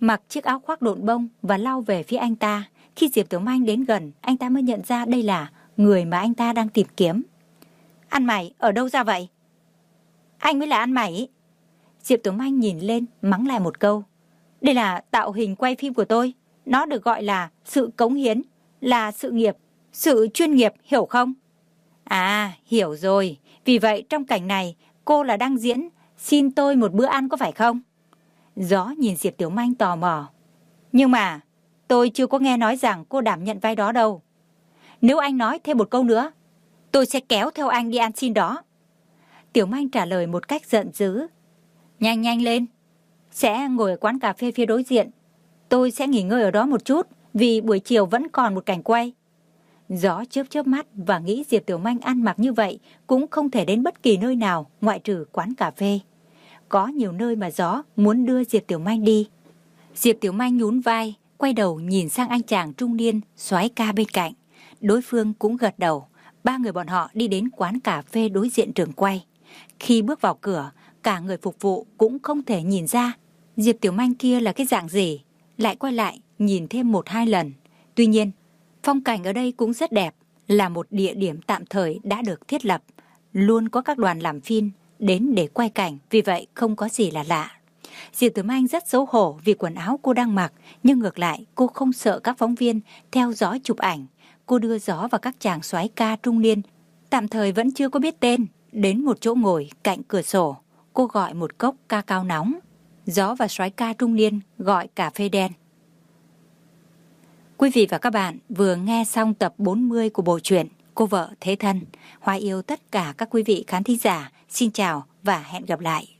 mặc chiếc áo khoác độn bông và lao về phía anh ta. Khi Diệp Tiểu Manh đến gần, anh ta mới nhận ra đây là người mà anh ta đang tìm kiếm. Ăn mày ở đâu ra vậy? Anh mới là ăn mày. Diệp Tiểu Manh nhìn lên mắng lại một câu. Đây là tạo hình quay phim của tôi. Nó được gọi là sự cống hiến, là sự nghiệp, sự chuyên nghiệp, hiểu không? À, hiểu rồi. Vì vậy trong cảnh này cô là đang diễn xin tôi một bữa ăn có phải không? Gió nhìn Diệp Tiểu Manh tò mò. Nhưng mà tôi chưa có nghe nói rằng cô đảm nhận vai đó đâu. Nếu anh nói thêm một câu nữa, tôi sẽ kéo theo anh đi ăn xin đó. Tiểu Manh trả lời một cách giận dữ. Nhanh nhanh lên. Sẽ ngồi ở quán cà phê phía đối diện. Tôi sẽ nghỉ ngơi ở đó một chút, vì buổi chiều vẫn còn một cảnh quay. Gió chớp chớp mắt và nghĩ Diệp Tiểu Manh ăn mặc như vậy cũng không thể đến bất kỳ nơi nào ngoại trừ quán cà phê. Có nhiều nơi mà Gió muốn đưa Diệp Tiểu Manh đi. Diệp Tiểu Manh nhún vai, quay đầu nhìn sang anh chàng trung niên soái ca bên cạnh. Đối phương cũng gật đầu. Ba người bọn họ đi đến quán cà phê đối diện trường quay. Khi bước vào cửa, cả người phục vụ cũng không thể nhìn ra Diệp Tiểu Manh kia là cái dạng gì. Lại quay lại nhìn thêm 1-2 lần. Tuy nhiên, phong cảnh ở đây cũng rất đẹp, là một địa điểm tạm thời đã được thiết lập. Luôn có các đoàn làm phim đến để quay cảnh, vì vậy không có gì là lạ. Diệp Tiểu Manh rất xấu hổ vì quần áo cô đang mặc, nhưng ngược lại cô không sợ các phóng viên theo dõi chụp ảnh. Cô đưa Gió và các chàng soái ca trung niên, tạm thời vẫn chưa có biết tên, đến một chỗ ngồi cạnh cửa sổ. Cô gọi một cốc ca cao nóng. Gió và soái ca trung niên gọi cà phê đen. Quý vị và các bạn vừa nghe xong tập 40 của bộ truyện Cô vợ thế thân. Hoa yêu tất cả các quý vị khán thính giả. Xin chào và hẹn gặp lại.